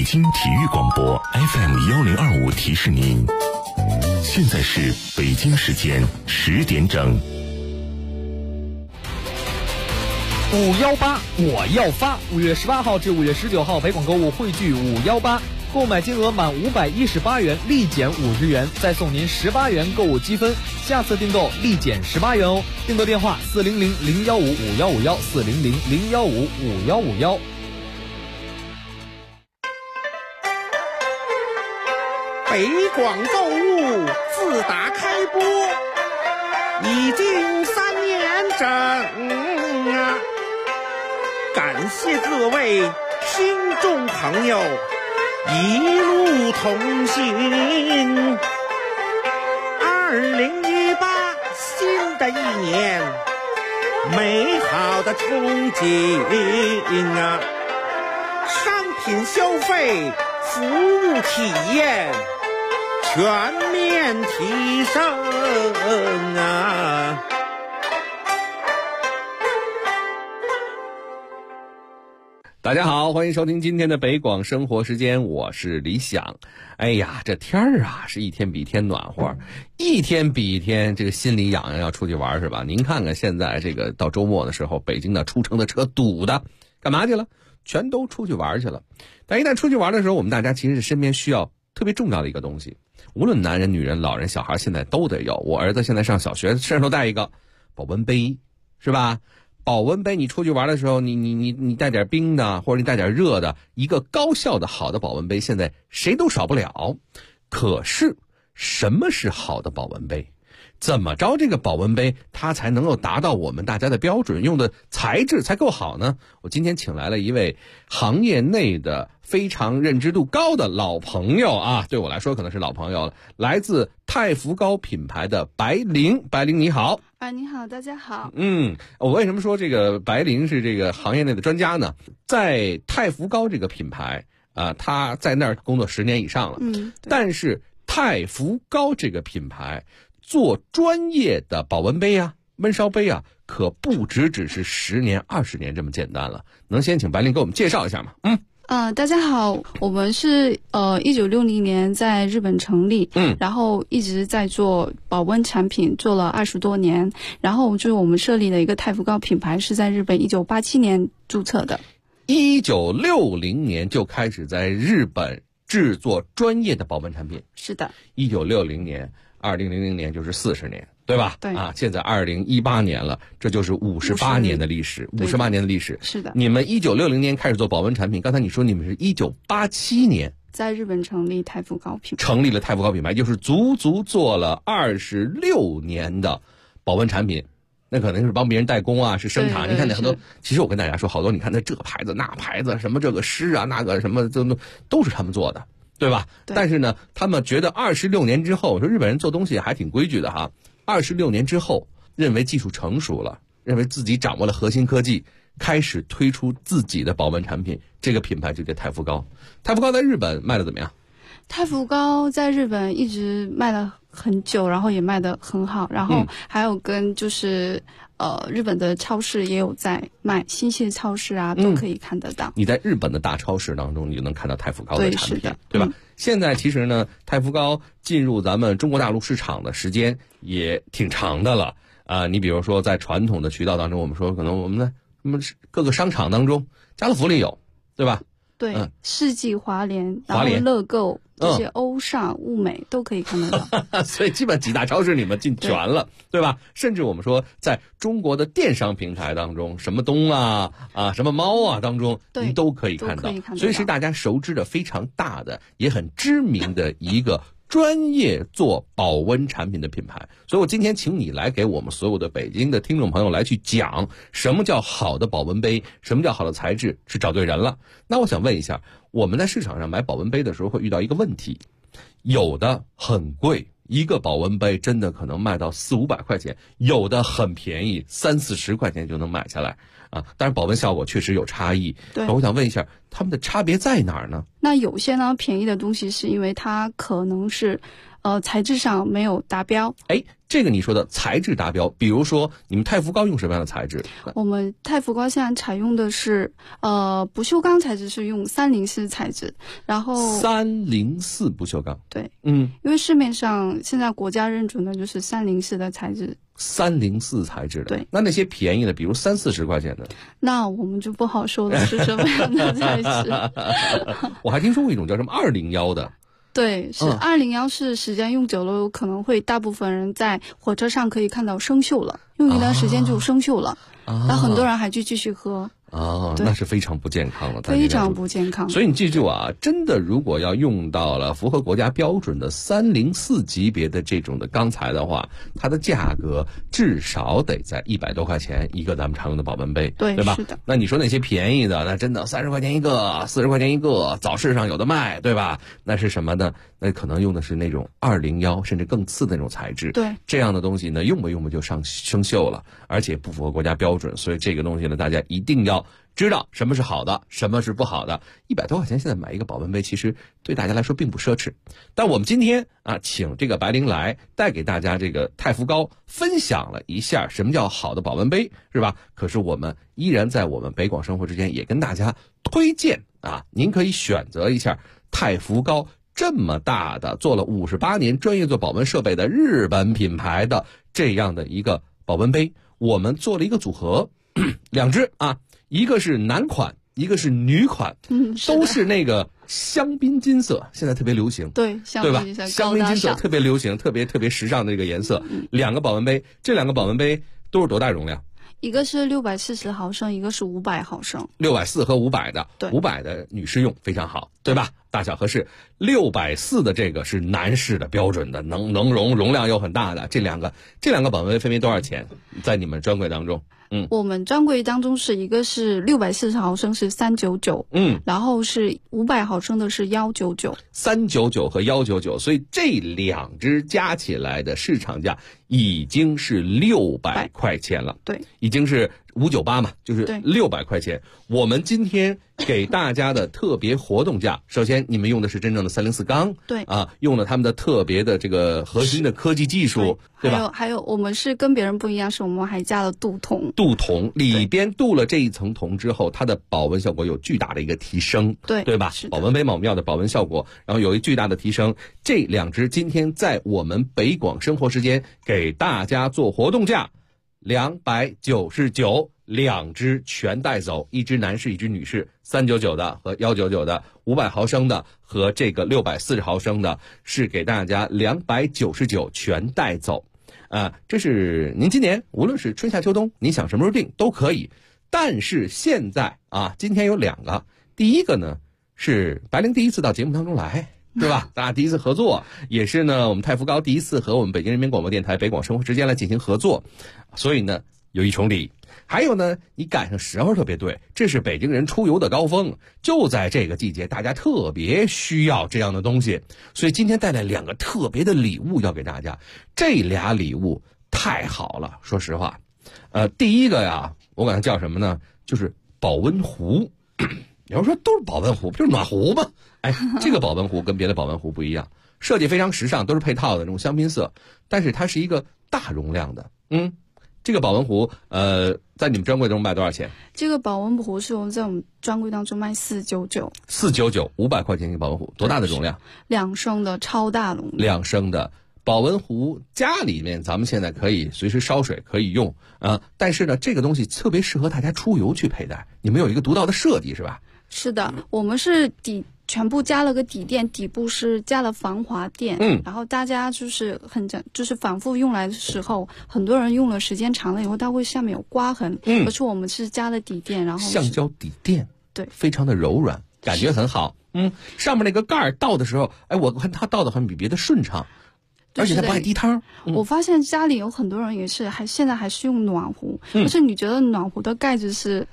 北京体育广播 FM1025提示您，现在是北京时间10点整。 518我要发！5月18号至5月19号，北广购物汇聚518，购买金额满518元立减50元，再送您18元购物积分，下次订购立减18元哦。订购电话400-015-5151，400-015-5151。 北广购物自打开播已经3年整啊！感谢各位听众朋友一路同行。2018新的一年，美好的憧憬啊！商品消费，服务体验全面提升啊！ 大家好，欢迎收听今天的北广生活时间，我是李想。哎呀，这天儿啊是一天比一天暖和，一天比一天这个心里痒痒，要出去玩是吧？您看看现在这个到周末的时候，北京的出城的车堵的，干嘛去了？全都出去玩去了。但一旦出去玩的时候，我们大家其实是身边需要特别重要的一个东西，无论男人、女人、老人、小孩，现在都得有。我儿子现在上小学，身上都带一个保温杯，是吧？保温杯，你出去玩的时候，你带点冰的，或者你带点热的，一个高效的好的保温杯，现在谁都少不了。可是，什么是好的保温杯？怎么着这个保温杯它才能够达到我们大家的标准，用的材质才够好呢？我今天请来了一位行业内的非常认知度高的老朋友啊，对我来说可能是老朋友了，来自太福膏品牌的白灵。白灵你好。 你好，大家好。 我为什么说这个白灵是这个行业内的专家呢？在太福膏这个品牌他在那儿工作10年以上了。但是太福膏这个品牌做专业的保温杯啊、焖烧杯啊，可不只是10年、20年这么简单了。能先请白灵给我们介绍一下吗？ 大家好，我们是1960年在日本成立，然后一直在做保温产品，做了20多年。然后就是我们设立的一个太福膏品牌是在日本1987年注册的。 1960年就开始在日本制作专业的保温产品。是的。1960年，2000年就是40年。对吧？对啊，现在2018年了，这就是58年的历史，58年的历史。是的，你们1960年开始做保温产品，刚才你说你们是1987年在日本成立太福膏品牌， 成立了太福膏品牌，就是足做了26年的保温产品。那可能是帮别人代工啊，是生产。你看那很多，其实我跟大家说，好多你看那这个牌子那牌子，什么这个诗啊，那个什么都是他们做的，对吧？对。但是呢，他们觉得26年之后，说日本人做东西还挺规矩的哈。26年之后，认为技术成熟了，认为自己掌握了核心科技，开始推出自己的保温产品，这个品牌就叫太福膏。太福膏在日本卖的怎么样？ 太福膏在日本一直卖了很久，然后也卖得很好，然后还有跟就是日本的超市也有在卖，新泻超市啊都可以看得到。你在日本的大超市当中，你就能看到太福膏的产品，对吧？现在其实呢，太福膏进入咱们中国大陆市场的时间也挺长的了你比如说在传统的渠道当中，我们说可能我们的什么各个商场当中，家乐福里有，对吧？对，世纪华联，然后乐购这些欧尚、物美都可以看得到。所以基本几大超市你们进全了， 对吧？甚至我们说在中国的电商平台当中，什么东什么猫啊当中，您都可以看到。所以是大家熟知的非常大的，也很知名的一个专业做保温产品的品牌。所以我今天请你来给我们所有的北京的听众朋友来去讲什么叫好的保温杯，什么叫好的材质，是找对人了。那我想问一下，我们在市场上买保温杯的时候会遇到一个问题，有的很贵，一个保温杯真的可能卖到400-500块钱，有的很便宜，30-40块钱就能买下来当然保温效果确实有差异。对，我想问一下，他们的差别在哪儿呢？那有些呢便宜的东西是因为它可能是材质上没有达标。 这个你说的材质达标，比如说你们太福膏用什么样的材质？ 我们太福膏现在采用的是不锈钢材质，是用304材质，然后 304不锈钢。 对，因为市面上现在国家认准的就是304的材质。 304材质的， 对。 那些便宜的，比如30-40块钱的， 那我们就不好说了是什么样的材质。 我还听说过一种叫什么201的。 对，是201，是时间用久了，有可能会大部分人在火车上可以看到生锈了，用一段时间就生锈了，然后很多人还去继续喝。 那是非常不健康了， 非常不健康。 所以你记住啊，真的如果要用到了符合国家标准的304级别的这种的钢材的话，它的价格至少得在100多块钱一个咱们常用的保温杯，对吧？ 是的。 那你说那些便宜的，那真的30块钱一个，40块钱一个，早市上有的卖，对吧？那是什么呢？那可能用的是那种201甚至更次的那种材质。 对， 这样的东西呢，用吧就生锈了，而且不符合国家标准，所以这个东西呢，大家一定要知道什么是好的，什么是不好的。100多块钱现在买一个保温杯，其实对大家来说并不奢侈。但我们今天请这个白灵来带给大家这个太福膏，分享了一下什么叫好的保温杯，是吧？可是我们依然在我们北广生活之间也跟大家推荐您可以选择一下太福膏这么大的做了58年专业做保温设备的日本品牌的这样的一个保温杯，我们做了一个组合，2只一个是男款，一个是女款，都是那个香槟金色，现在特别流行， 对吧？香槟金色特别流行，特别时尚的这个颜色。2个保温杯，这2个保温杯都是多大容量？ 一个是640毫升，一个是500毫升。 640和500的，对，500的女士用非常好，对吧？大小合适。640的这个是男士的标准的，能容量又很大的。这两个保温杯分别多少钱？在你们专柜当中？ 我们专柜当中是一个是640毫升是399，然后是500毫升的是199，399 和199，所以这2只加起来的市场价已经是600块钱了， 对， 已经是598嘛，就是600块钱。我们今天给大家的特别活动价，首先你们用的是真正的304钢， 对用了他们的特别的这个核心的科技技术，对吧？ 还有我们是跟别人不一样，是我们还加了镀铜， 里边镀了这一层铜之后，它的保温效果有巨大的一个提升，对吧？保温杯嘛，我们要的保温效果，然后有一巨大的提升。这2只今天在我们北广生活时间给大家做活动价，299，2只全带走，一只男士，一只女士，399的和199的，500毫升的和这个640毫升的，是给大家299全带走。这是您今年无论是春夏秋冬，您想什么时候订都可以。但是现在今天有2个，第一个呢是白灵第一次到节目当中来，对吧？大家第一次合作，也是呢我们太福膏第一次和我们北京人民广播电台北广生活之间来进行合作，所以呢有一重礼。还有呢，你赶上时候特别对，这是北京人出游的高峰，就在这个季节，大家特别需要这样的东西，所以今天带来2个特别的礼物要给大家。这俩礼物太好了，说实话，第一个呀，我管它叫什么呢？就是保温壶。有人说都是保温壶，不就是暖壶吗？这个保温壶跟别的保温壶不一样，设计非常时尚，都是配套的那种香槟色，但是它是一个大容量的。这个保温壶，在你们专柜中卖多少钱？这个保温壶是我们在我们专柜当中卖499，499，500块钱一个保温壶，多大的容量？2升的超大容量。2升的保温壶，家里面咱们现在可以随时烧水，可以用但是呢，这个东西特别适合大家出游去佩戴。你们有一个独到的设计是吧？是的，我们是全部加了个底垫，底部是加了防滑垫，然后大家就是反复用来的时候，很多人用了时间长了以后，它会下面有刮痕，可是我们是加了底垫，然后橡胶底垫，对，非常的柔软，感觉很好。上面那个盖儿倒的时候，我看它倒的好像比别的顺畅。而且它不爱滴汤。我发现家里有很多人也是现在还是用暖壶，可是你觉得暖壶的盖子是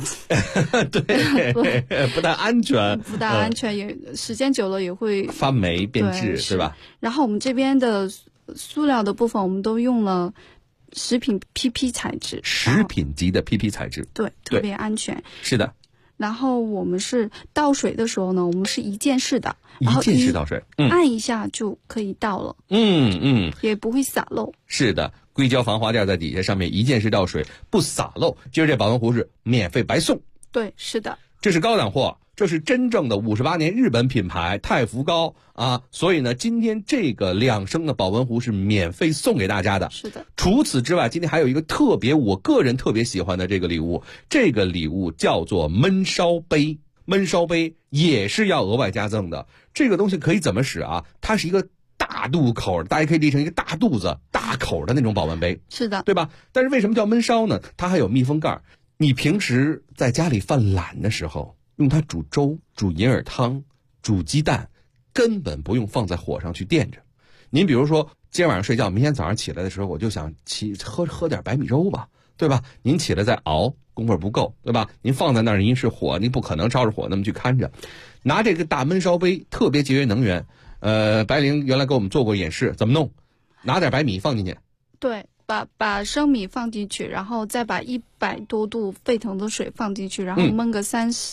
对，不太安全，不大安全，也时间久了也会发霉变质，对吧？然后我们这边的塑料的部分，我们都用了食品 PP 材质，食品级的 PP 材质，对，特别安全。是的。 然后我们是倒水的时候呢，我们是一键式的，然后一键式倒水， 按一下就可以倒了，也不会洒漏。 是的，硅胶防滑垫在底下，上面一键式倒水，不洒漏。今儿这保温壶是免费白送。 对，是的， 这是高档货，这是真正的58年日本品牌太福高啊，所以呢，今天这个2升的保温壶是免费送给大家的。 是的。 除此之外，今天还有一个我个人特别喜欢的这个礼物，这个礼物叫做焖烧杯。焖烧杯也是要额外加赠的。这个东西可以怎么使啊？它是一个大肚口，大家可以理成一个大肚子、大口的那种保温杯。 是的， 对吧？但是为什么叫焖烧呢？它还有密封盖。你平时在家里犯懒的时候，用它煮粥、煮银耳汤、煮鸡蛋，根本不用放在火上去垫着。您比如说，今天晚上睡觉，明天早上起来的时候，我就想喝点白米粥吧，对吧？您起来再熬，功夫不够，对吧？您放在那儿，您是火，您不可能照着火那么去看着。拿这个大焖烧杯，特别节约能源。白灵原来给我们做过演示，怎么弄？拿点白米放进去， 对。把生米放进去，然后再把100多度沸腾的水放进去，然后焖个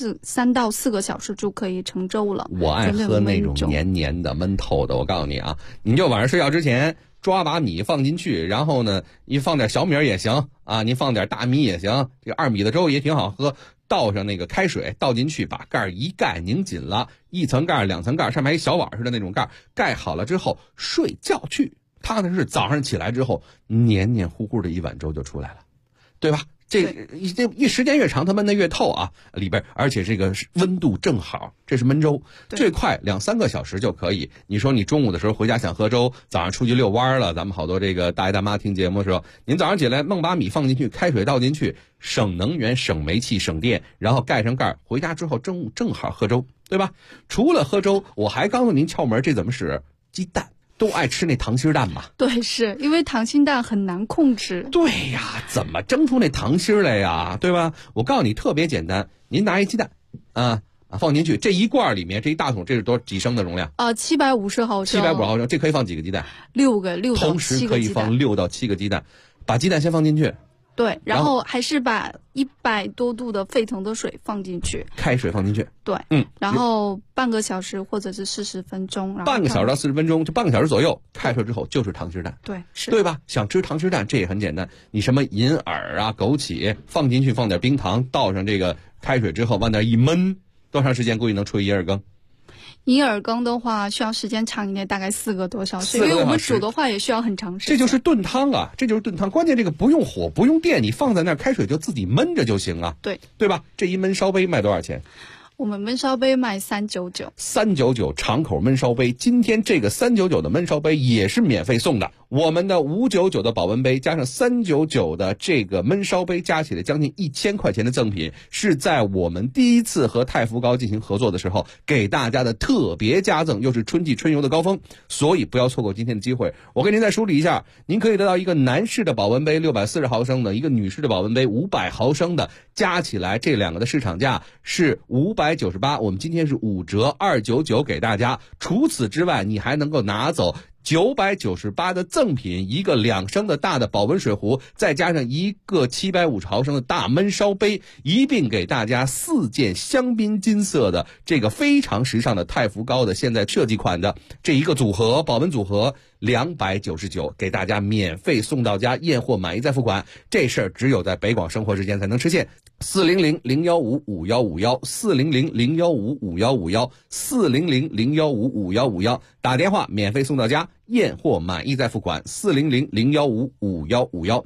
3到4个小时就可以成粥了。 我爱喝那种黏黏的、焖透的。我告诉你啊，你就晚上睡觉之前抓把米放进去，然后呢，你放点小米也行啊，您放点大米也行，这个2米的粥也挺好喝。倒上那个开水，倒进去，把盖一盖，拧紧了，1层盖、2层盖，上面还一小碗似的那种盖，盖好了之后睡觉去。踏踏实实早上起来之后，黏黏糊糊的一碗粥就出来了，对吧？这时间越长，它焖得越透啊，里边而且这个温度正好，这是焖粥，最快2-3个小时就可以。你说你中午的时候回家想喝粥，早上出去遛弯了，咱们好多这个大爷大妈听节目的时候，您早上起来弄把米放进去，开水倒进去，省能源、省煤气、省电，然后盖上盖，回家之后中午正好喝粥，对吧？除了喝粥，我还告诉您窍门，这怎么使？鸡蛋。都爱吃那溏心蛋嘛？ 对，是因为溏心蛋很难控制。 对呀，怎么蒸出那溏心来呀？对吧？我告诉你，特别简单，您拿一鸡蛋，放进去，这一罐里面这一大桶，这是几升的容量 ？750毫升。 750毫升，这可以放几个鸡蛋 ？6到7个。 同时可以放6到7个鸡蛋，把鸡蛋先放进去。 对，然后还是把100多度的沸腾的水放进去， 开水放进去， 对，然后半个小时或者是40分钟，然后半个小时到40分钟，就半个小时左右，开出来之后就是溏心蛋， 对，是， 对吧？想吃溏心蛋，这也很简单，你什么银耳啊、枸杞放进去，放点冰糖，倒上这个开水之后，往那一焖，多长时间估计能出一银耳羹？ 银耳羹的话需要时间长一点，大概4个多小时，因为我们煮的话也需要很长时间。 这就是炖汤啊，这就是炖汤。关键这个不用火，不用电，你放在那儿开水就自己焖着就行啊。 对， 对吧？这一焖烧杯卖多少钱？ 我们焖烧杯卖399。 399长口焖烧杯，今天这个399的焖烧杯也是免费送的。我们的599的保温杯加上399的这个焖烧杯，加起来将近1000块钱的赠品，是在我们第一次和太福高进行合作的时候给大家的特别加赠，又是春季春游的高峰，所以不要错过今天的机会。我给您再梳理一下，您可以得到一个男士的保温杯640毫升的，一个女士的保温杯500毫升的，加起来这2个的市场价是598，我们今天是5折299给大家。除此之外，你还能够拿走998的赠品，一个2升的大的保温水壶，再加上一个750毫升的大焖烧杯，一并给大家4件香槟金色的这个非常时尚的太福高的现在设计款的这一个组合，保温组合299，给大家免费送到家，验货满意再付款。这事儿只有在北广生活之间才能实现。400-015-5151，400-015-5151，400-015-5151，打电话免费送到家，验货满意再付款。400-015-5151。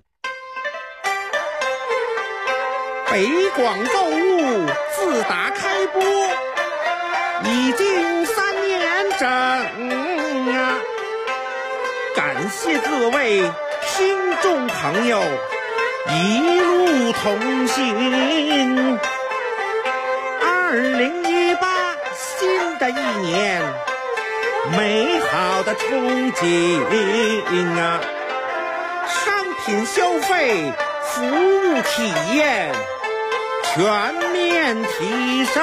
北广购物自打开播已经3年整啊！感谢各位听众朋友一路同行。2018新的一年，美好的憧憬啊！商品消费、服务体验全面提升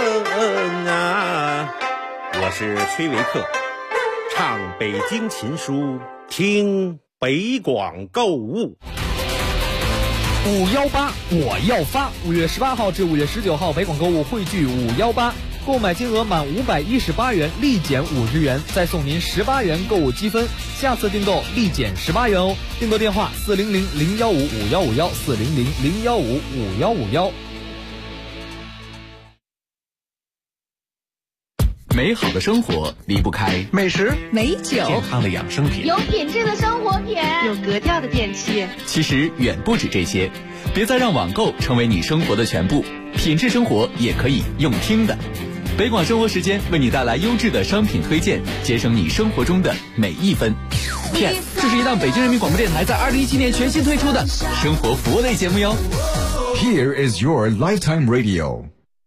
啊！我是崔维克，唱北京琴书，听北广购物。 518我要发，5月18号至5月19号，北广购物汇聚518，购买金额满518元立减50元，再送您18元购物积分，下次订购立减18元哦。订购电话400-015-5151，400-015-5151。 美好的生活离不开美食、 美酒、 健康的养生品， 有品质的生活品， 有格调的电器。 其实远不止这些，别再让网购成为你生活的全部，品质生活也可以用听的。北广生活时间为你带来优质的商品推荐，节省你生活中的每一分。片，这是一档北京人民广播电台在2017年全新推出的生活服务类节目哟。 Here is your lifetime radio。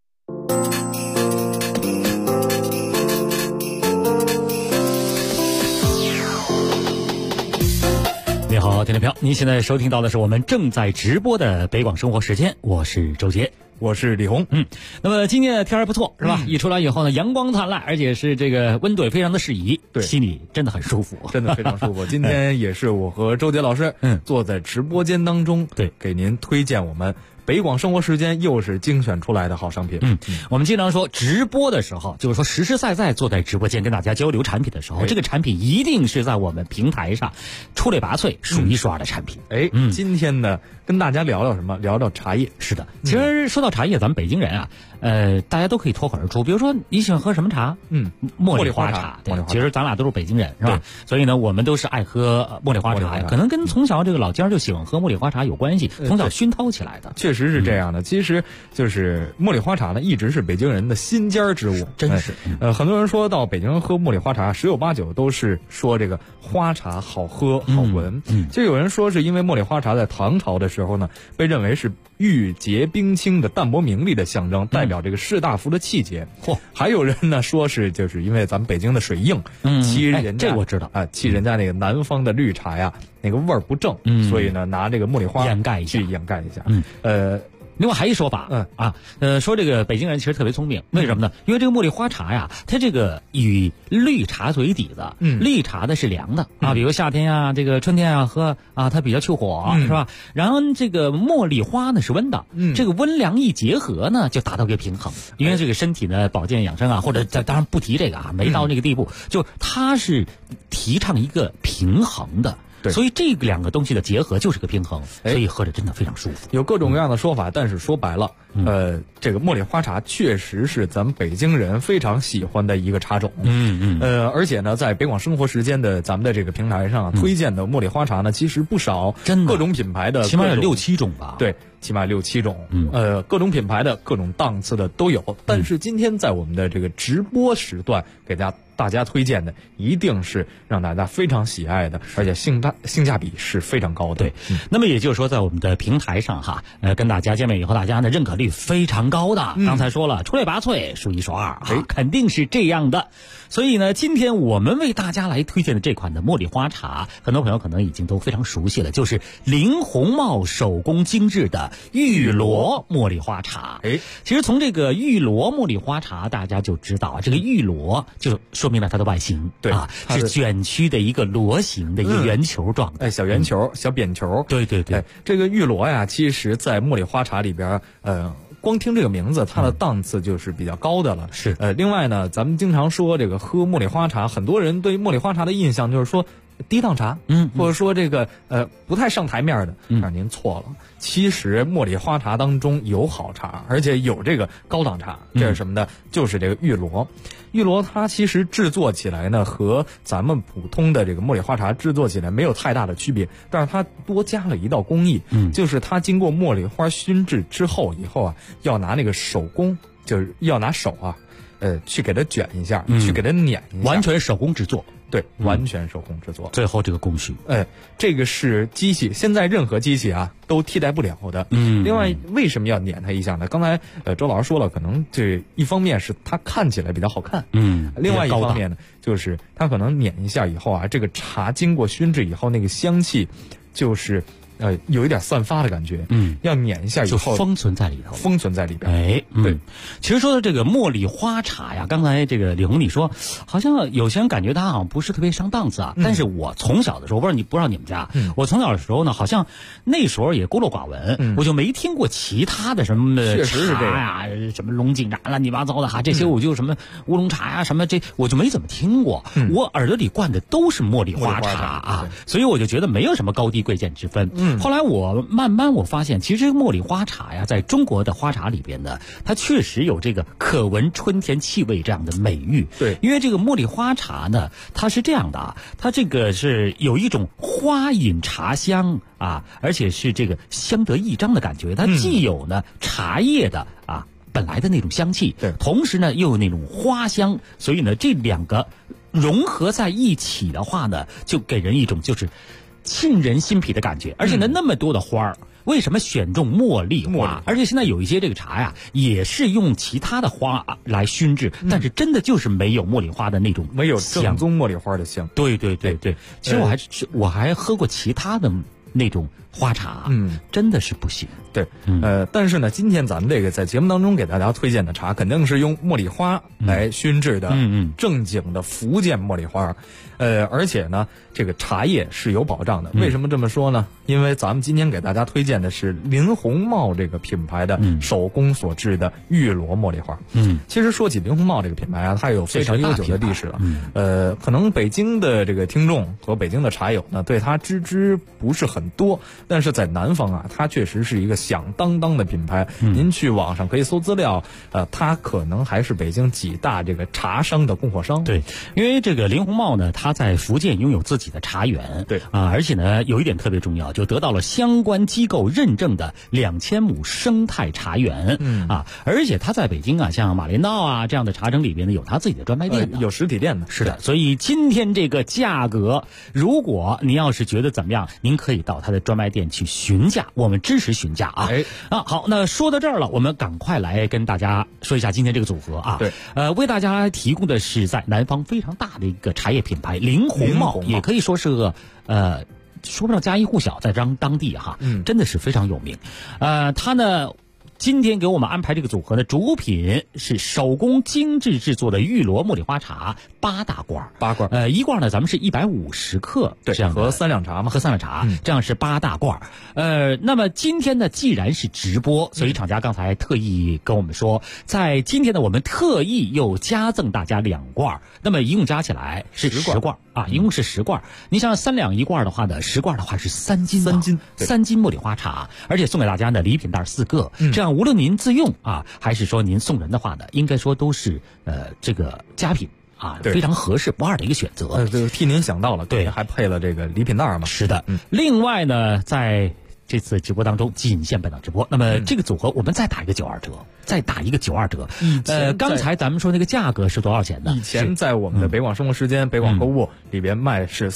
你好，听众朋友，您现在收听到的是我们正在直播的北广生活时间，我是周杰， 我是李红。 那么今天的天儿不错，是吧？一出来以后呢，阳光灿烂，而且是这个温度也非常的适宜， 对， 心里真的很舒服， 真的非常舒服。今天也是我和周杰老师，坐在直播间当中， 对， 给您推荐我们北广生活时间又是精选出来的好商品。 我们经常说直播的时候，就是说实实在在坐在直播间跟大家交流产品的时候，这个产品一定是在我们平台上出类拔萃、数一数二的产品。 今天呢，跟大家聊聊什么？聊聊茶叶。 是的，其实说到茶叶，咱们北京人啊，大家都可以脱口而出。比如说你喜欢喝什么茶？茉莉花茶。对，其实咱俩都是北京人，是吧？所以呢，我们都是爱喝茉莉花茶，可能跟从小这个老家就喜欢喝茉莉花茶有关系，从小熏陶起来的。 确实是这样的。其实就是茉莉花茶呢，一直是北京人的心尖之物， 真是。 很多人说到北京喝茉莉花茶，十有八九都是说这个花茶好喝好闻。就有人说是因为茉莉花茶在唐朝的时候呢，被认为是玉洁冰清的淡泊名利的象征，代表这个士大夫的气节。还有人呢说是就是因为咱们北京的水硬，欺人家， 这我知道啊，欺人家那个南方的绿茶呀，那个味儿不正，所以呢拿这个茉莉花掩盖一下，另外还一说法，说这个北京人其实特别聪明，为什么呢？因为这个茉莉花茶呀，它这个以绿茶为底子，绿茶的是凉的啊，比如夏天呀，这个春天啊喝啊，它比较去火，是吧？然后这个茉莉花呢是温的，这个温凉一结合呢，就达到一个平衡。因为这个身体呢保健养生啊，或者当然不提这个啊，没到那个地步，就它是提倡一个平衡的。所以这两个东西的结合就是个平衡，所以喝着真的非常舒服。 有各种各样的说法，但是说白了，这个茉莉花茶确实是咱们北京人非常喜欢的一个茶种。而且呢，在北广生活时间的咱们的这个平台上推荐的茉莉花茶呢，其实不少， 真的各种品牌的， 起码有6、7种吧。 对，起码6、7种。各种品牌的、各种档次的都有。但是今天在我们的这个直播时段给大家推荐的一定是让大家非常喜爱的，而且性价比是非常高的。 对，那么也就是说，在我们的平台上哈，跟大家见面以后，大家的认可率非常高的。刚才说了，出类拔萃，数一数二，肯定是这样的。所以呢，今天我们为大家来推荐的这款的茉莉花茶，很多朋友可能已经都非常熟悉了，就是林红帽手工精致的玉螺茉莉花茶。其实从这个玉螺茉莉花茶，大家就知道啊，这个玉螺就说明了它的外形，对啊，是卷曲的一个螺形的一个圆球状的， 小圆球、小扁球。 对， 这个玉螺呀，其实在茉莉花茶里边，光听这个名字，它的档次就是比较高的了。 是， 另外呢，咱们经常说这个喝茉莉花茶，很多人对茉莉花茶的印象就是说低档茶，或者说这个不太上台面的。但是您错了，其实茉莉花茶当中有好茶，而且有这个高档茶。这是什么呢？就是这个玉螺。玉螺它其实制作起来呢，和咱们普通的这个茉莉花茶制作起来没有太大的区别，但是它多加了一道工艺，就是它经过茉莉花熏制之后以后啊，要拿那个手工，就是要拿手啊，去给它卷一下，去给它碾一下， 完全手工制作。 对，完全手工制作。 最后这个工序， 这个是机器，现在任何机器啊都替代不了的。另外，为什么要碾它一下呢？刚才周老师说了，可能这一方面是它看起来比较好看，另外一方面呢，就是它可能碾一下以后啊，这个茶经过熏制以后，那个香气就是有一点散发的感觉，要碾一下以后就封存在里头， 封存在里边。 哎， 对。 其实说到这个茉莉花茶呀，刚才这个李红你说，好像有些人感觉它好像不是特别上档次啊。但是我从小的时候，不知道你们家，我从小的时候呢，好像那时候也孤陋寡闻，我就没听过其他的什么茶呀，什么龙井茶乱七八糟的哈，这些我就什么乌龙茶呀什么这我就没怎么听过。我耳朵里灌的都是茉莉花茶啊，所以我就觉得没有什么高低贵贱之分。后来我慢慢发现，其实茉莉花茶呀，在中国的花茶里边呢，它确实有这个可闻春天气味这样的美誉。 对， 因为这个茉莉花茶呢，它是这样的啊，它这个是有一种花饮茶香啊，而且是这个相得益彰的感觉。它既有呢茶叶的啊本来的那种香气， 对， 同时呢又有那种花香，所以呢这两个融合在一起的话呢，就给人一种就是沁人心脾的感觉。而且呢那么多的花儿，为什么选中茉莉花？而且现在有一些这个茶呀，也是用其他的花来熏制，但是真的就是没有茉莉花的那种香， 没有正宗茉莉花的香。 对。其实我还喝过其他的那种花茶，真的是不行。 对，但是呢，今天咱们这个在节目当中给大家推荐的茶，肯定是用茉莉花来熏制的，正经的福建茉莉花，而且呢，这个茶叶是有保障的。为什么这么说呢？因为咱们今天给大家推荐的是林红帽这个品牌的手工所制的玉螺茉莉花。其实说起林红帽这个品牌啊，它有非常悠久的历史了。可能北京的这个听众和北京的茶友呢，对它知不是很多，但是在南方啊，它确实是一个响当当的品牌。您去网上可以搜资料，它可能还是北京几大这个茶商的供货商。 对，因为这个林红帽呢，它在福建拥有自己的茶园， 对啊，而且呢有一点特别重要，就得到了相关机构认证的2000亩生态茶园，而且它在北京啊，像马连道啊这样的茶城里边呢，有它自己的专卖店的， 有实体店的。 是的，所以今天这个价格，如果您要是觉得怎么样，您可以到它的专卖店去询价，我们支持询价啊。好，那说到这儿了，我们赶快来跟大家说一下今天这个组合啊。 对， 为大家提供的是在南方非常大的一个茶叶品牌林红帽，也可以说是个说不上家喻户晓，在当地哈，真的是非常有名。它呢，今天给我们安排这个组合的主品是手工精致制作的玉螺茉莉花茶8大罐，8罐，一罐呢咱们是150克， 对， 这样喝3两茶嘛， 喝3两茶，这样是8大罐。那么今天呢，既然是直播，所以厂家刚才特意跟我们说，在今天呢，我们特意又加赠大家2罐，那么一共加起来是10罐啊，一共是10罐。你像3两1罐的话呢，10罐的话是3斤，3斤茉莉花茶，而且送给大家呢礼品袋4个，这样无论您自用啊，还是说您送人的话呢，应该说都是这个佳品。非常合适不二的一个选择。 就替您想到了，对，还配了这个礼品袋嘛。 是的，另外呢，在这次直播当中，仅限本档直播。那么这个组合我们再打一个92折，再打一个92折。刚才咱们说那个价格是多少钱呢？ 以前在我们的北广生活时间、北广购物里边卖是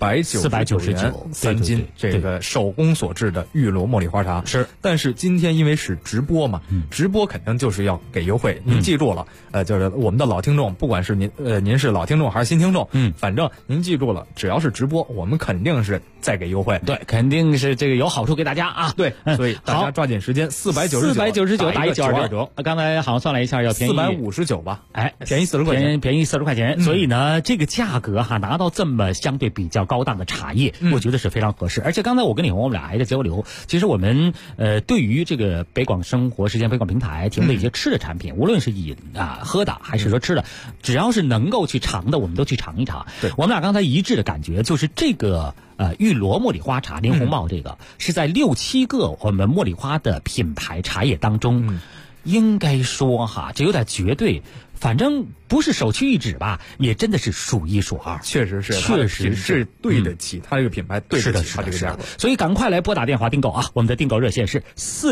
499元3斤，这个手工所制的玉螺茉莉花茶是。 但是今天因为是直播嘛，直播肯定就是要给优惠。您记住了，就是我们的老听众，不管是您是老听众还是新听众，反正您记住了，只要是直播，我们肯定是再给优惠。 对，肯定是这个有好处给大家啊。 对，所以大家抓紧时间，499 打一个92折。刚才好像算了一下，要便宜 459吧？便宜40块钱， 便宜40块钱。所以呢，这个价格哈，拿到这么相对比较高档的茶叶，我觉得是非常合适。而且刚才我跟李红我们俩还在交流，其实我们对于这个北广生活时间北广平台提供的一些吃的产品，无论是饮喝的还是说吃的，只要是能够去尝的，我们都去尝一尝。 对， 我们俩刚才一致的感觉就是这个玉螺茉莉花茶林红帽，这个是在6、7个我们茉莉花的品牌茶叶当中，应该说哈，这有点绝对，反正不是首屈一指吧，也真的是数1数2。 确实是对得起它这个品牌，对得起它这个价格。 所以赶快来拨打电话订购啊！我们的订购热线是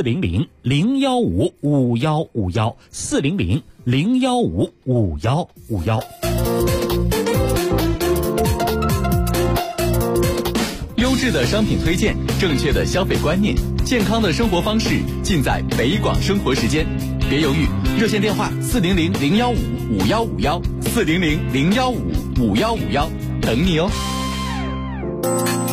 400-015-5151，400-015-5151。 优质的商品推荐，正确的消费观念，健康的生活方式，尽在北广生活时间。别犹豫，热线电话400-015-5151，400-015-5151，等你哦。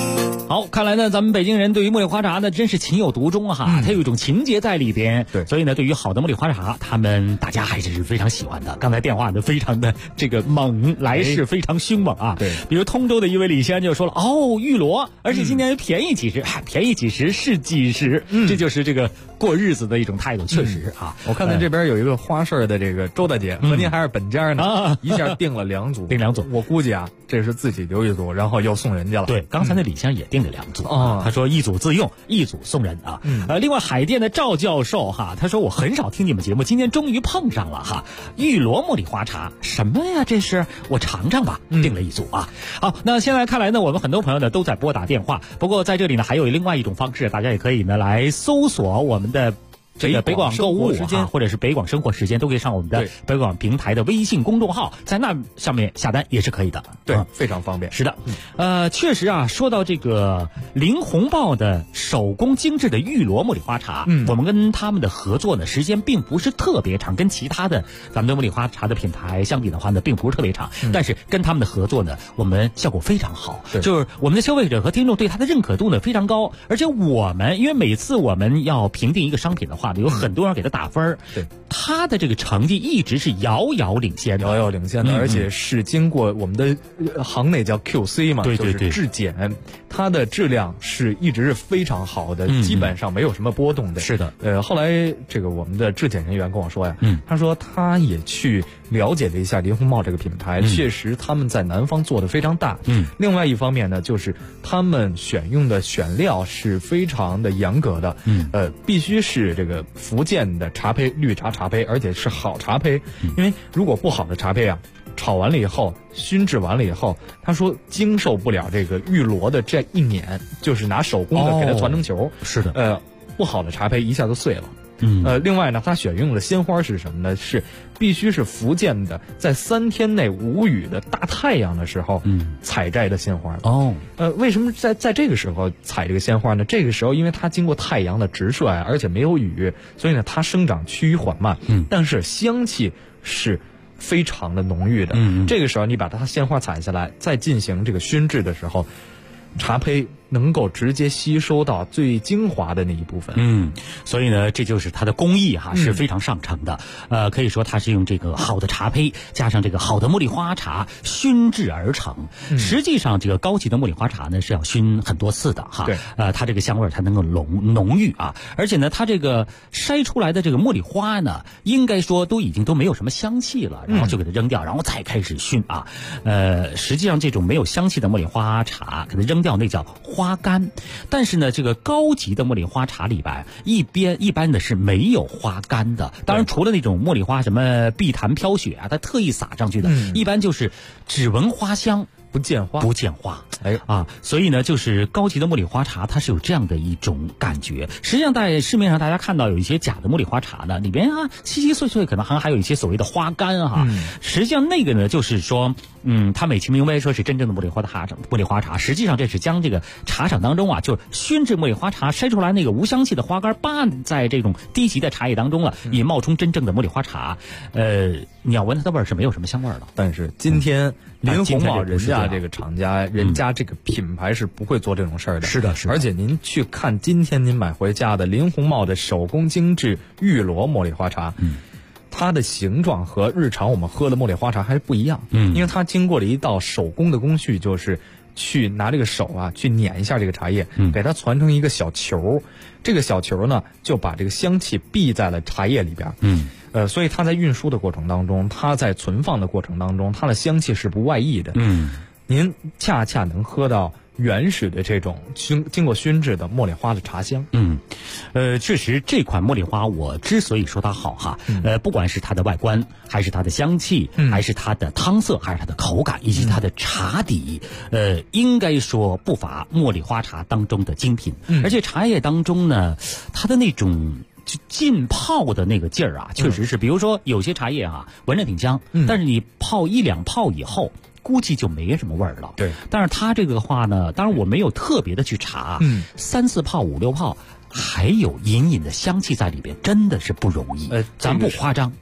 好，看来呢，咱们北京人对于茉莉花茶呢，真是情有独钟哈，它有一种情节在里边。 对， 所以呢，对于好的茉莉花茶，大家还是非常喜欢的。刚才电话呢，非常的这个猛，来势非常凶猛啊。 对， 比如通州的一位李先生就说了，玉螺，而且今年便宜几十，便宜几十是几十，这就是这个过日子的一种态度，确实啊。 我看咱这边有一个花市的这个周大姐，和您还是本家呢，一下订了2组， 订2组。 我估计啊，这是自己留1组，然后又送人家了。 对，刚才那李先生也订了2组啊，他说1组自用，1组送人啊。另外海淀的赵教授哈，他说我很少听你们节目，今天终于碰上了哈。玉螺茉莉花茶，什么呀？这是我尝尝吧，订了1组啊。好，那现在看来呢，我们很多朋友呢都在拨打电话，不过在这里呢还有另外一种方式，大家也可以呢来搜索我们的这个北广购物时间，或者是北广生活时间，都可以上我们的北广平台的微信公众号，在那上面下单也是可以的。 对，非常方便。 是的，确实啊，说到这个林红豹的手工精致的玉螺茉莉花茶，我们跟他们的合作呢，时间并不是特别长，跟其他的咱们的茉莉花茶的品牌相比的话呢，并不是特别长，但是跟他们的合作呢，我们效果非常好，就是我们的消费者和听众对它的认可度呢非常高，而且我们因为每次我们要评定一个商品的话，有很多人给他打分， 对他的这个成绩一直是遥遥领先的， 而且是经过我们的行内叫 QC 嘛， 对， 就是质检，它的质量是一直是非常好的，基本上没有什么波动的。 是的， 后来这个我们的质检人员跟我说呀，他说他也去了解了一下林红帽这个品牌，确实他们在南方做的非常大。另外一方面呢，就是他们选用的选料是非常的严格的，必须是这个福建的茶胚，绿茶茶胚，而且是好茶胚，因为如果不好的茶胚啊，炒完了以后，熏制完了以后，他说经受不了这个玉螺的这一碾，就是拿手工的给它团成球。 是的， 不好的茶胚一下就碎了。另外呢，他选用的鲜花是什么呢？是必须是福建的，在3天内无雨的大太阳的时候，采摘的鲜花。为什么在这个时候采这个鲜花呢？这个时候因为它经过太阳的直射啊，而且没有雨，所以呢它生长趋于缓慢，但是香气是非常的浓郁的。这个时候你把它鲜花采下来，再进行这个熏制的时候，茶胚能够直接吸收到最精华的那一部分。 所以呢，这就是它的工艺哈，是非常上乘的。可以说它是用这个好的茶胚加上这个好的茉莉花茶熏制而成。实际上，这个高级的茉莉花茶呢是要熏很多次的哈。 对， 它这个香味才能够浓郁啊。而且呢，它这个筛出来的这个茉莉花呢，应该说都没有什么香气了，然后就给它扔掉，然后再开始熏啊。实际上这种没有香气的茉莉花茶给它扔掉，那叫花干。但是呢，这个高级的茉莉花茶里边一般的是没有花干的。当然，除了那种茉莉花什么碧潭飘雪啊，它特意撒上去的，一般就是只闻花香。 不见花， 所以呢，就是高级的茉莉花茶，它是有这样的一种感觉。实际上，在市面上大家看到有一些假的茉莉花茶呢，里边稀稀碎碎，可能还有一些所谓的花干哈。实际上那个呢，就是说，它美其名曰说是真正的茉莉花茶，实际上这是将这个茶厂当中就熏制茉莉花茶筛出来那个无香气的花干，拌在这种低级的茶叶当中了，以冒充真正的茉莉花茶。你要闻它的味儿是没有什么香味儿的。 但是今天林红帽人家这个厂家，人家这个品牌是不会做这种事儿的。 是的， 而且您去看今天您买回家的林红帽的手工精致玉螺茉莉花茶，它的形状和日常我们喝的茉莉花茶还是不一样。因为它经过了一道手工的工序，就是去拿这个手去碾一下这个茶叶，给它攒成一个小球。这个小球呢，就把这个香气闭在了茶叶里边。所以它在运输的过程当中，它在存放的过程当中，它的香气是不外溢的。您恰恰能喝到原始的这种经过熏制的茉莉花的茶香。 确实这款茉莉花我之所以说它好哈，不管是它的外观，还是它的香气，还是它的汤色，还是它的口感，以及它的茶底，应该说不乏茉莉花茶当中的精品。而且茶叶当中呢，它的那种就浸泡的那个劲儿确实是，比如说有些茶叶闻着挺香，但是你泡1-2泡以后，估计就没什么味儿了。 对， 但是它这个的话呢，当然我没有特别的去查，3-4泡、5-6泡，还有隐隐的香气在里边，真的是不容易。咱不夸张，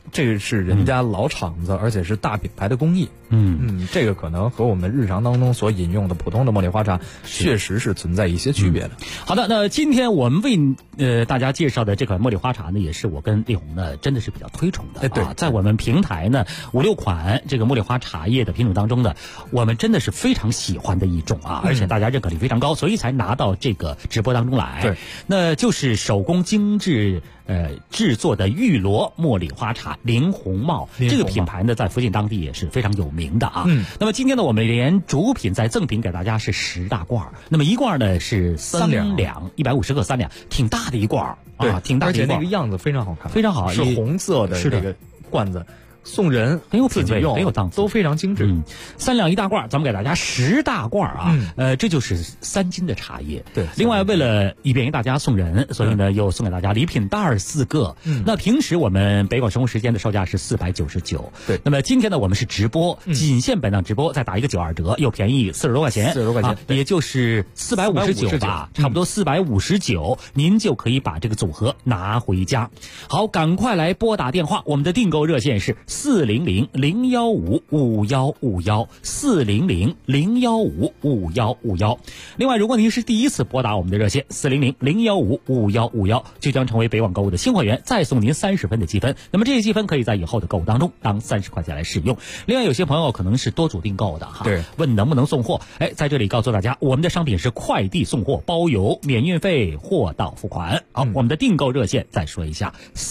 这个是人家老厂子，而且是大品牌的工艺。这个可能和我们日常当中所饮用的普通的茉莉花茶确实是存在一些区别的。 好的，那今天我们为大家介绍的这款茉莉花茶呢，也是我跟丽红呢真的是比较推崇的。 对， 在我们平台呢5-6款这个茉莉花茶叶的品种当中呢，我们真的是非常喜欢的一种啊，而且大家认可率非常高，所以才拿到这个直播当中来。 对， 那就是手工精致制作的玉罗茉莉花茶林红帽，这个品牌呢在福建当地也是非常有名的啊。那么今天呢，我们连主品再赠品给大家是10大罐，那么一罐呢是3两，150克3两，挺大的一罐啊，挺大的一罐， 而且那个样子非常好看， 非常好， 是红色的这个罐子。送人很有品味，很有档次， 都非常精致。 3两1大罐，咱们给大家10大罐啊。这就是3斤的茶叶。 对。 另外，为了便于大家送人，所以呢又送给大家礼品袋4个。那平时我们北广生活时间的售价是499。 对。 那么今天呢，我们是直播，仅限本档直播，再打一个92折，又便宜40多块钱。 40多块钱， 也就是459吧，差不多459，您就可以把这个组合拿回家。好，赶快来拨打电话，我们的订购热线是400-015-5151，400-015-5151。另外，如果您是第一次拨打我们的热线400-015-5151，就将成为北网购物的新会员，再送您30分的积分。那么这些积分可以在以后的购物当中当30块钱来使用。另外，有些朋友可能是多组订购的哈， 对， 问能不能送货？在这里告诉大家，我们的商品是快递送货，包邮、免运费，货到付款。好，我们的订购热线再说一下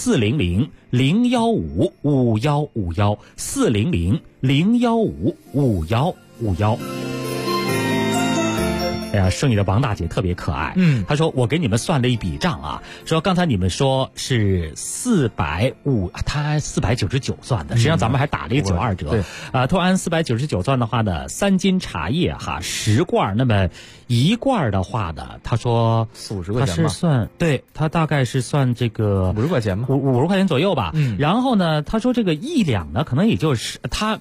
：400-015-5151，400-015-5151。哎呀，顺义的王大姐特别可爱。她说我给你们算了一笔账啊，说刚才你们说是450，她499算的，实际上咱们还打了一个92折。突按499算的话呢，3斤茶叶哈，10罐，那么1罐的话呢，她说 40-50块钱吧。 她是算，对，她大概是算这个 50块钱吧 ，50块钱左右吧。然后呢，她说这个1两呢，可能也就是她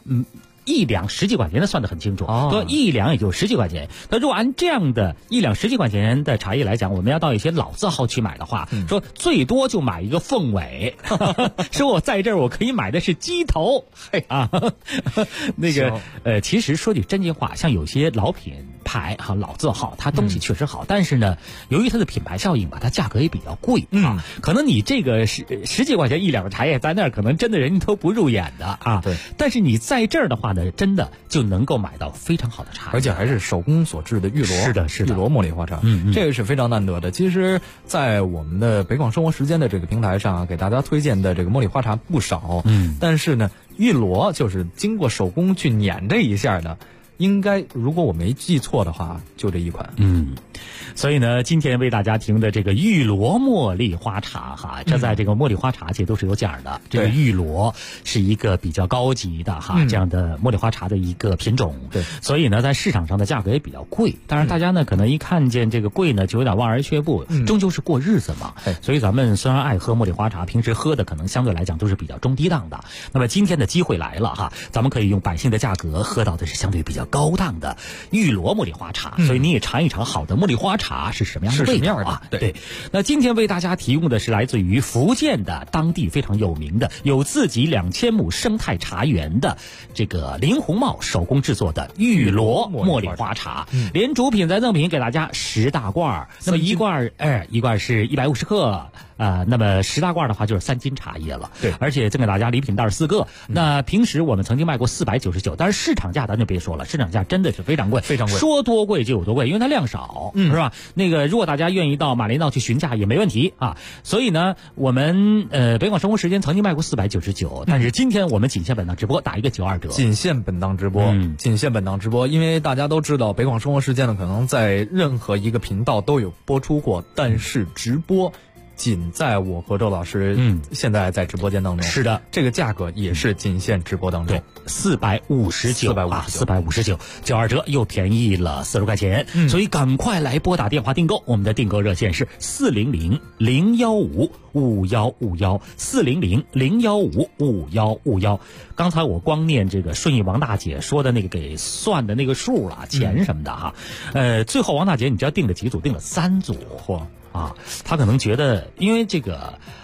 1两10几块钱的算得很清楚，说1两也就10几块钱。那如果按这样的1两10几块钱的茶叶来讲，我们要到一些老字号去买的话，说最多就买一个凤尾，说我在这儿我可以买的是鸡头，那个其实说句真心话，像有些老品牌哈老字号，它东西确实好，但是呢，由于它的品牌效应吧，它价格也比较贵啊。可能你这个十几块钱1两的茶叶，在那儿可能真的人都不入眼的啊。 对， 但是你在这儿的话，真的就能够买到非常好的茶叶， 而且还是手工所制的玉罗， 是的， 玉罗茉莉花茶，这个是非常难得的。其实，在我们的北广生活时间的这个平台上，给大家推荐的这个茉莉花茶不少，但是呢，玉罗就是经过手工去碾这一下的。应该如果我没记错的话，就这一款。 所以呢，今天为大家提供的这个玉罗茉莉花茶哈，这在这个茉莉花茶界都是有奖的。这个玉罗是一个比较高级的哈，这样的茉莉花茶的一个品种。 对， 所以呢，在市场上的价格也比较贵。当然，大家呢可能一看见这个贵呢，就有点望而却步。终究是过日子嘛。所以咱们虽然爱喝茉莉花茶，平时喝的可能相对来讲都是比较中低档的。那么今天的机会来了哈，咱们可以用百姓的价格喝到的是相对比较高档的玉罗茉莉花茶。所以你也尝一尝好的茉莉花茶是什么样的味道啊？对。那今天为大家提供的是来自于福建的当地非常有名的、有自己2000亩生态茶园的这个林红帽手工制作的玉罗茉莉花茶，连主品再赠品给大家10大罐，那么一罐是150克。那么10大罐的话就是3斤茶叶了。 对， 而且赠给大家礼品袋4个。那平时我们曾经卖过499，但是市场价咱就别说了，市场价真的是非常贵， 非常贵。 说多贵就有多贵，因为它量少，是吧？那个如果大家愿意到马连道去询价也没问题啊。所以呢，我们北广生活时间曾经卖过499，但是今天我们仅限本档直播打一个92折。 仅限本档直播，仅限本档直播，因为大家都知道北广生活时间呢，可能在任何一个频道都有播出过，但是直播仅在我和周老师现在在直播间当中。 是的， 这个价格也是仅限直播当中。 对，459，92折又便宜了40块钱。所以赶快来拨打电话订购，我们的订购热线是400-015-5151，400-015-5151。刚才我光念这个顺义王大姐说的那个给算的那个数了，钱什么的哈。最后王大姐你知道订了几组？订了3组。他可能觉得，因为这个